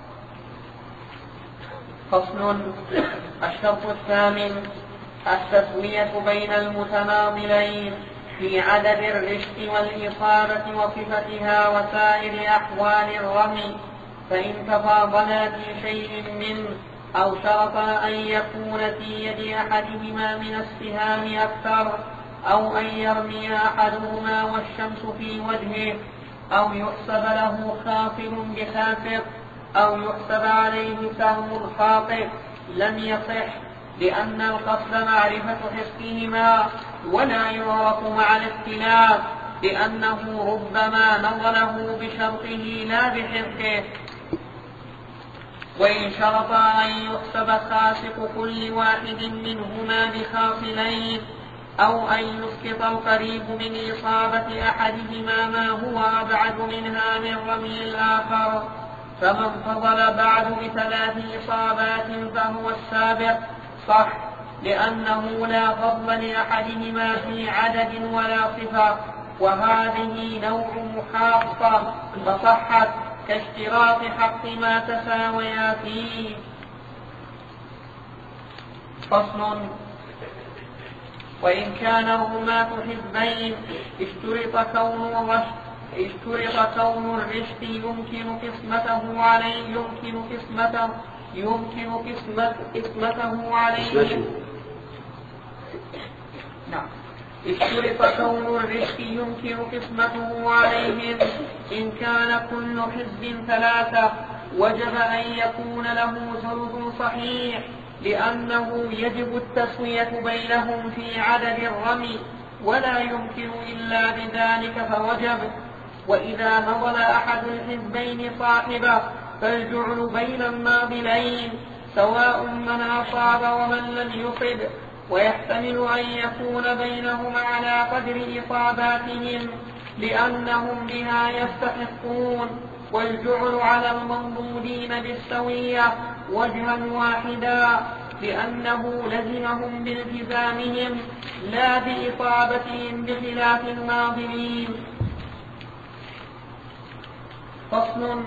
فصل. الشرط الثامن التسوية بين المتناضلين في عدد الرشق والإصابة وصفتها وسائر أحوال الرمي، فإن تفاضلا في شيء منه أو شرطا أن يكون في يد أحدهما من السهام أكثر، أو أن يرمي أحدهما والشمس في وجهه، أو يحسب له خاطر بخاطر، أو يحسب عليه سهم خاطر، لم يصح، لأن القصد معرفة حقهما ولا يعرف مع الاختلاف، لأنه ربما نظله بشرطه لا بحقه. وإن شرط أن يحسب خاسق كل واحد منهما بخاصلين، أو أن يسقط القريب من إصابة أحدهما ما هو أبعد منها من رمي الآخر، فمن فضل بعد بثلاث إصابات فهو السابق، صح، لأنه لا فضل لأحدهما في عدد ولا صفة، وهذه نوع محاصة فصحت كاشتراط حق ما تساويا فيه. فصل. وإن كان هما حزبين اشترط كون الرشد اشترط كون الرشد يمكن قسمته عليه يمكن قسمته يمكن قسمت قسمته عليه نعم اشترط كون الرشد يمكن قسمته عليهم إن كان كل حزب ثلاثة، وجب أن يكون له ثلث صحيح، لأنه يجب التسوية بينهم في عدد الرمي، ولا يمكن إلا بذلك فوجب. وإذا نضل أحد الحزبين صاحبه فالجعل بين الناضلين سواء من أصاب ومن لم يصب، ويحتمل أن يكون بينهم على قدر إصاباتهم لأنهم بها يستحقون، والجعل على المنضودين بالسوية وجها واحدا، لأنه لزمهم بالتزامهم لا بإصابتهم بخلاف الناظرين. فصل.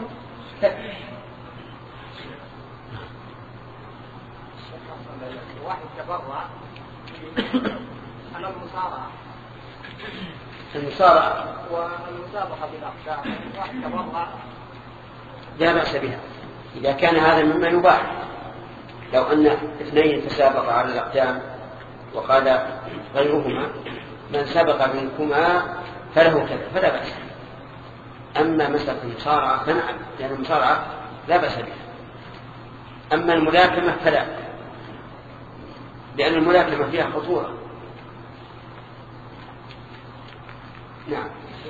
واحد تبرع على المصارعة المصارعة والمسابقة بالأقدام، واحد تبرع لا بأس بها إذا كان هذا مما يباح. لو أن اثنين تسابقا على الأقدام وقال غيرهما من سبق منكما فله كذا فلا بأس. أما مسألة المصارعة فنعم، لأن المصارعة لا بأس بها. أما الملاكمة فلا، لأن الملاكمة فيها خطورة. نعم.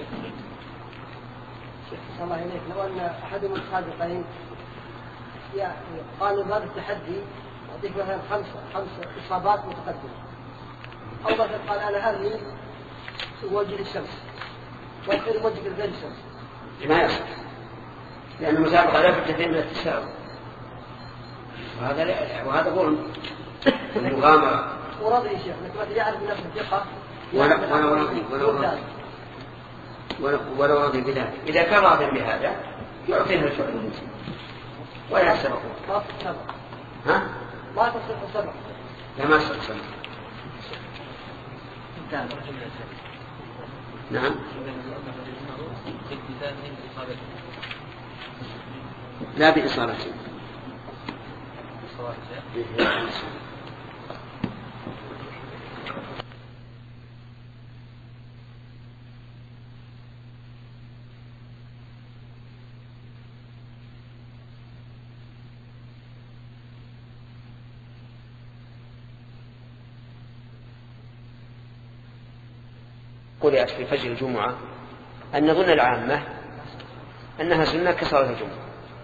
الله إليك، لو أن أحد المتسابقين يعني قال بهذا التحدي أعطيك مثلا خمس خمس إصابات متقدمة، أو مثلا قال أنا أرمي وجه الشمس والخير وجه غير الشمس ما يصح، لأن المسابقة لا بد فيه من التساوي، وهذا لا وهذا ظلم المغامرة. وراضي يا شيخ مثل يعرف نفسه ثقة ولا ولا راضي ولا راضي ولا راضي بذلك. إذا كان راضي بهذا يعطيها الفعل ولا يسبق. ما تصح سبق. ها؟ ما تصح سبق. لا ما تصح سبق. نعم. لا بإصابته. قرأت في فجر الجمعة أن نظن العامة أنها سنة كصلاة الجمعة.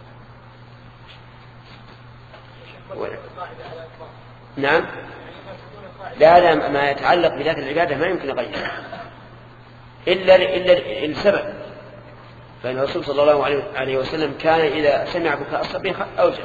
و... نعم. لا لا ما يتعلق بذات العبادة ما يمكن غيره إلا إلا السبب. فإن الرسول صلى الله عليه وسلم كان إذا سمع بكاء الصبي أوجب.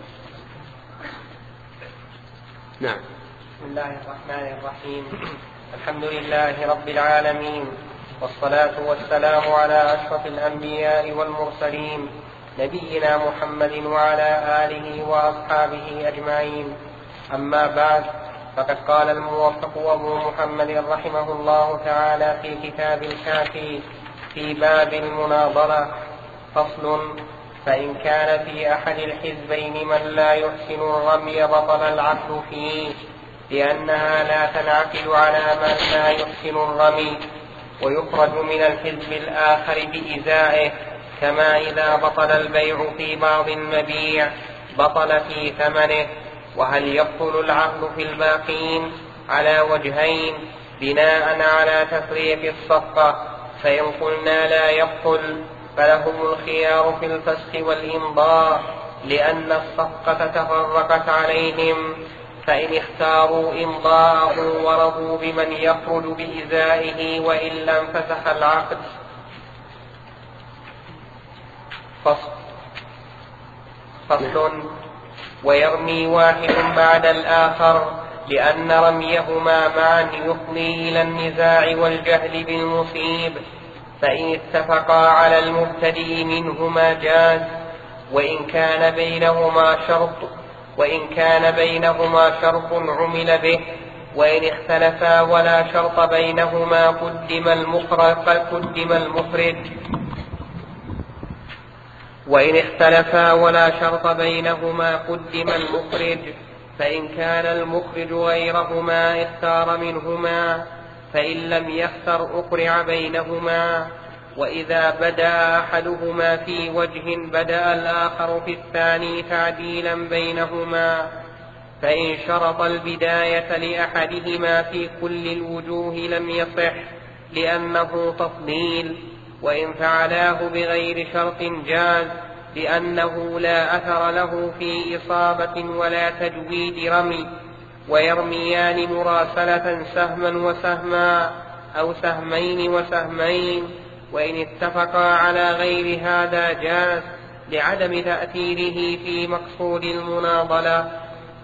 نعم. بسم الله الرحمن الرحيم. الحمد لله رب العالمين، والصلاة والسلام على أشرف الأنبياء والمرسلين نبينا محمد وعلى آله وأصحابه أجمعين. أما بعد، فقد قال الموفق أبو محمد رحمه الله تعالى في كتاب الكافي في باب المناظرة: فصل: فإن كان في أحد الحزبين من لا يحسن الرمي بطل العقد فيه، لأنها لا تنعقد على من لا يحسن الرمي، ويخرج من الحزب الآخر بإزائه، كما إذا بطل البيع في بعض المبيع بطل في ثمنه. وهل يبطل العقد في الباقين؟ على وجهين بناء على تفريق الصفقة. فإن قلنا لا يبطل فلهم الخيار في الفسخ والإمضاء، لأن الصفقة تفرقت عليهم، فإن اختاروا إمضاءه ورضوا بمن يخرج بإزائه وإلا انفسخ العقد. فصل. فصل: ويرمي واحد بعد الآخر، لأن رميهما معا يفضي إلى النزاع والجهل بالمصيب، فإن اتفقا على المبتدئ منهما جاز، وإن كان بينهما شرط وإن كان بينهما شرط عمل به، وإن اختلفا ولا شرط بينهما قدم المخرج قدم المخرج وإن اختلفا ولا شرط بينهما قدم المخرج فإن كان المخرج غيرهما اختار منهما، فإن لم يختر أقرع بينهما. وإذا بدأ أحدهما في وجه بدأ الآخر في الثاني تعديلا بينهما، فإن شرط البداية لأحدهما في كل الوجوه لم يصح، لأنه تفضيل. وإن فعلاه بغير شرط جاز، لأنه لا أثر له في إصابة ولا تجويد رمي. ويرميان مراسلة سهما وسهما أو سهمين وسهمين، وإن اتفقا على غير هذا جاز، لعدم تأثيره في مقصود المناضلة.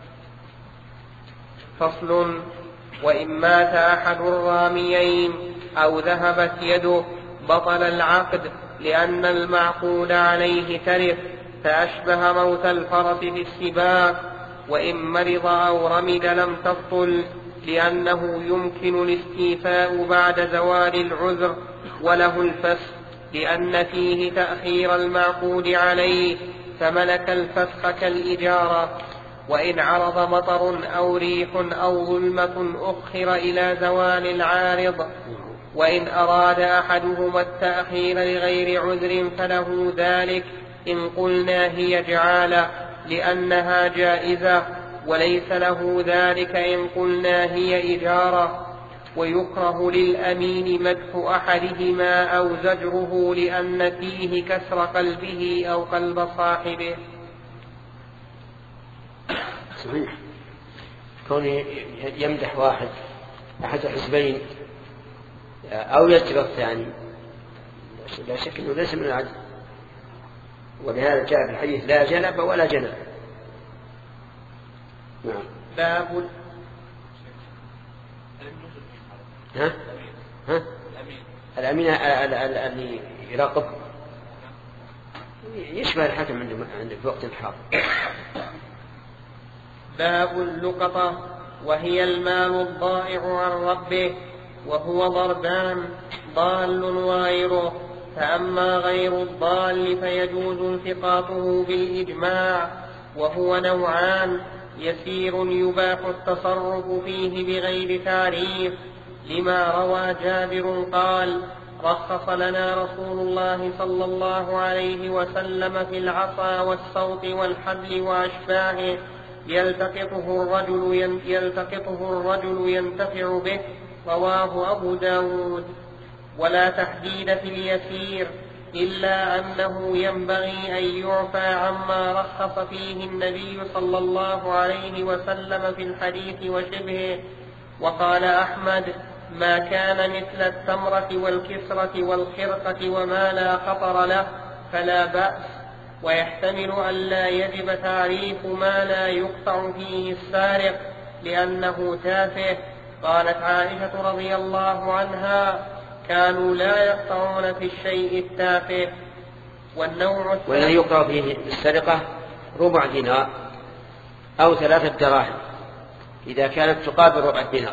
فصل: وإن مات أحد الراميين أو ذهبت يده بطل العقد، لأن المعقود عليه ترف، فأشبه موت الفرس في السباق. وإن مرض أو رمد لم تبطل، لأنه يمكن الاستيفاء بعد زوال العذر، وله الفسخ، لأن فيه تأخير المعقود عليه، فملك الفسخ كالإجارة. وإن عرض مطر أو ريح أو ظلمة أخر إلى زوال العارض. وإن أراد أحدهما التأخير لغير عذر فله ذلك، إن قلنا هي جعالة لأنها جائزة، وليس له ذلك إن قلنا هي إجارة. ويكره للأمين مدح أحدهما أو زجره، لأن فيه كسر قلبه أو قلب صاحبه. صحيح، كونه يمدح واحد أحد الحزبين أو يسرق الثاني لا شك أنه ليس من العدل، ولهذا جاء في الحديث لا جلب ولا جنب. نعم. باب ها؟ ها؟ الأمين الذي يراقب يشبه الحكم عند في وقت الحاضر. باب اللقطة، وهي المال الضائع عن ربه، وهو ضربان: ضال وغيره. فأما غير الضال فيجوز التقاطه بالإجماع، وهو نوعان: يسير يباح التصرف فيه بغير تعريف، لما روى جابر قال: رخص لنا رسول الله صلى الله عليه وسلم في العصا والصوت والحبل وأشباهه، يلتقطه الرجل يلتقطه الرجل ينتفع به. رواه أبو داود. ولا تحديد في اليسير، إلا أنه ينبغي أن يعفى عما رخص فيه النبي صلى الله عليه وسلم في الحديث وشبهه. وقال أحمد: ما كان مثل التمرة والكسرة والخرقة وما لا خطر له فلا بأس، ويحتمل أن لا يجب تعريف ما لا يقطع فيه السارق لأنه تافه. قالت عائشة رضي الله عنها: كانوا لا يقطعون في الشيء التافه. والنوع الثاني ولا يقطع فيه السرقة ربع دينار أو ثلاثة دراهم إذا كانت تقابل ربع دينار.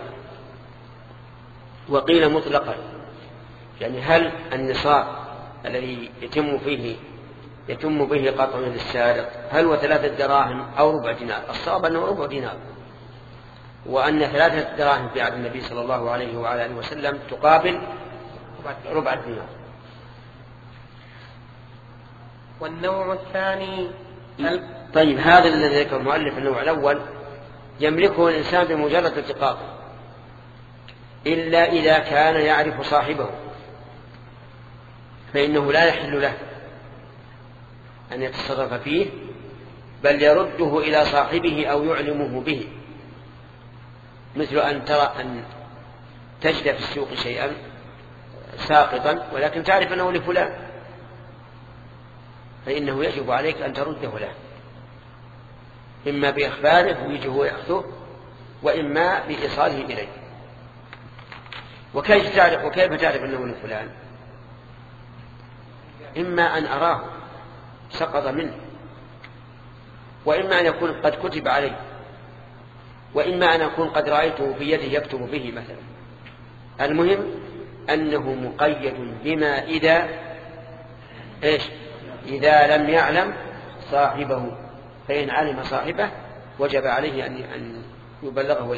وقيل مطلقا، يعني هل النصاب الذي يتم فيه يتم به قطع للسارق هل هو ثلاثة دراهم أو ربع دينار؟ الصواب أنه ربع دينار، وأن ثلاثة دراهم في عهد النبي صلى الله عليه وعلى آله وسلم تقابل ربع دينار. والنوع الثاني. طيب، هذا الذي ذكر المؤلف النوع الأول يملكه الإنسان بمجرد التقاطه، إلا إذا كان يعرف صاحبه، فإنه لا يحل له أن يتصرف فيه، بل يرده إلى صاحبه أو يعلمه به، مثل أن ترى أن تجد في السوق شيئا ساقطا ولكن تعرف أنه لفلان، فإنه يجب عليك أن ترده له، إما بإخباره ويجه يأخذه، وإما بإيصاله إليه. وكيف تعرف وكيف تعرف أنه لفلان؟ إما أن أراه سقط منه، وإما أن يكون قد كتب عليه، وإما أن أكون قد رأيته في يده يكتب به مثلا. المهم أنه مقيد بما إذا إيش إذا لم يعلم صاحبه، فإن علم صاحبه وجب عليه أن يبلغه له.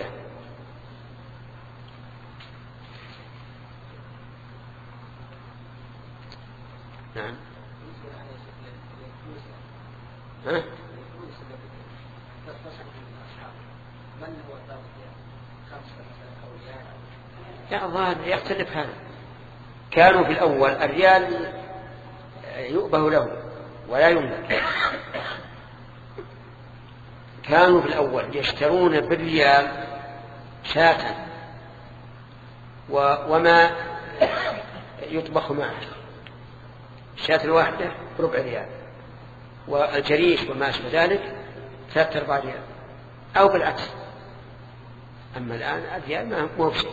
نعم. ها؟ لا، الظاهر يختلف هذا. كانوا في الأول الريال يؤبه له ولا يملك، كانوا في الأول يشترون بالريال شاة وما يطبخ معه، الشاة الواحدة ربع ريال، والجريش وما أشبه ذلك ثلاثة أرباع ريال أو بالعكس. أما الآن الريال ما هو بشيء.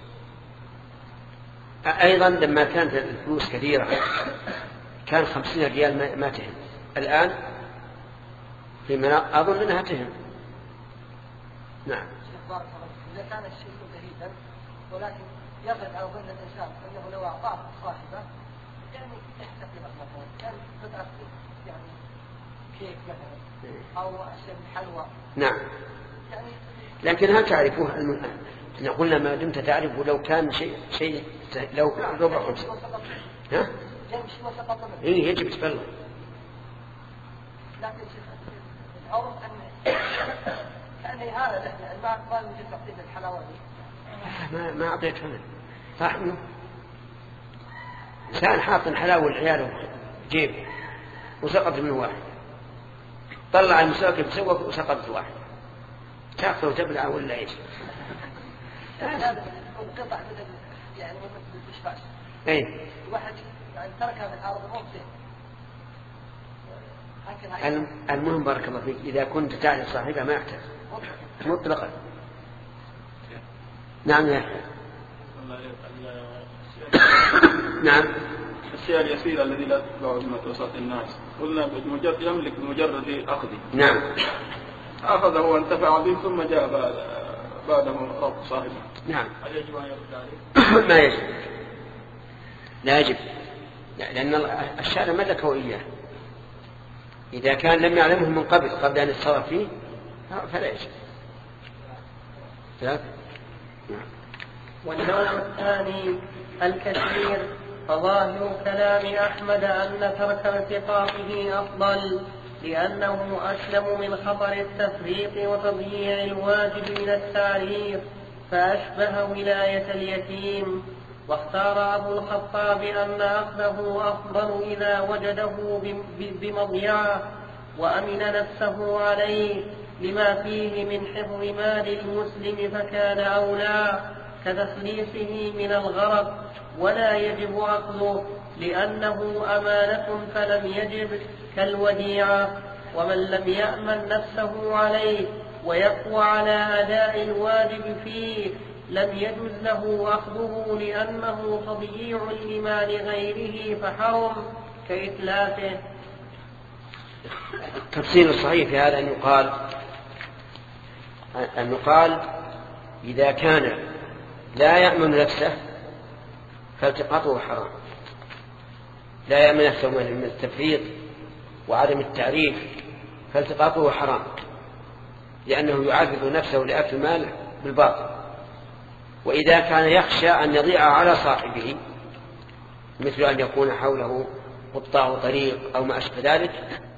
أيضا لما كانت الفلوس كثيرة كان خمسين ريال ما تهم، الآن في مناطق أظن أنها تهم. نعم. إذا كان الشيء جديدا ولكن يغلب على ظن الإنسان أنه لو أعطاه صاحبه يعني يحتقر مثلا كان قطعة يعني كيك مثلا أو أشياء من حلوى. نعم. يعني لكن هل تعرفوها؟ احنا قلنا ما دمت تعرف لو كان شيء شيء لو كان ربع خمسة. ها؟ إيه يجب تبلغ. لكن العرف أن أن هذا ما ما يوجد تقديم الحلاوة دي. ما ما أعطيتها صح. إنسان حاط حلاوة العيال جيب وسقط من واحد، طلع المساك بسوق وسقط واحد، تأخذ وتبلع ولا إيش؟ يعني مثل الاستشفاء. اي واحد يعني تركها في الارض مو بزين. المهم بارك الله فيك إذا كنت تعرف صاحبها ما يحتاج مطلقا. نعم يا نعم. الشيء اليسير الذي لا تتبعه بمدرسات الناس قلنا بمجرد يملك بمجرد أخذه. نعم. أخذه وانتفع به ثم جاء بعده رب صاحبه. نعم. هل يجب أن يرد عليه؟ ما يجب. لا يجب لأن الشارع ملكه إياه. إذا كان لم يعلمه من قبل قبل أن يتصرف فيه فلا يجب. ثلاثة. والنوع الثاني الكثير فظاهر كلام أحمد أن ترك التقاطه أفضل لأنه أسلم من خطر التفريط وتضييع الواجب من التعريف فأشبه ولاية اليتيم. واختار أبو الخطاب أن أخذه أفضل إذا وجده بمضيعه وأمن نفسه عليه لما فيه من حفظ مال المسلم فكان أولى كتخليصه من الغرق ولا يجب أخذه لأنه أمانة فلم يجب كالوديعة. ومن لم يأمن نفسه عليه ويقوى على أداء الواجب فيه لم يجوز له أخذه لأنه تضييع لمال غيره فحرم كإتلافه. التفسير الصحيح في هذا أن يقال أن يقال إذا كان لا يأمن نفسه فالتقاطه حرام. لا يأمن نفسه من التفريط وعدم التعريف فالتقاطه حرام لأنه يعرض نفسه لأكل ماله بالباطل. وإذا كان يخشى أن يضيع على صاحبه مثل أن يكون حوله قطاع طريق أو ما أشبه ذلك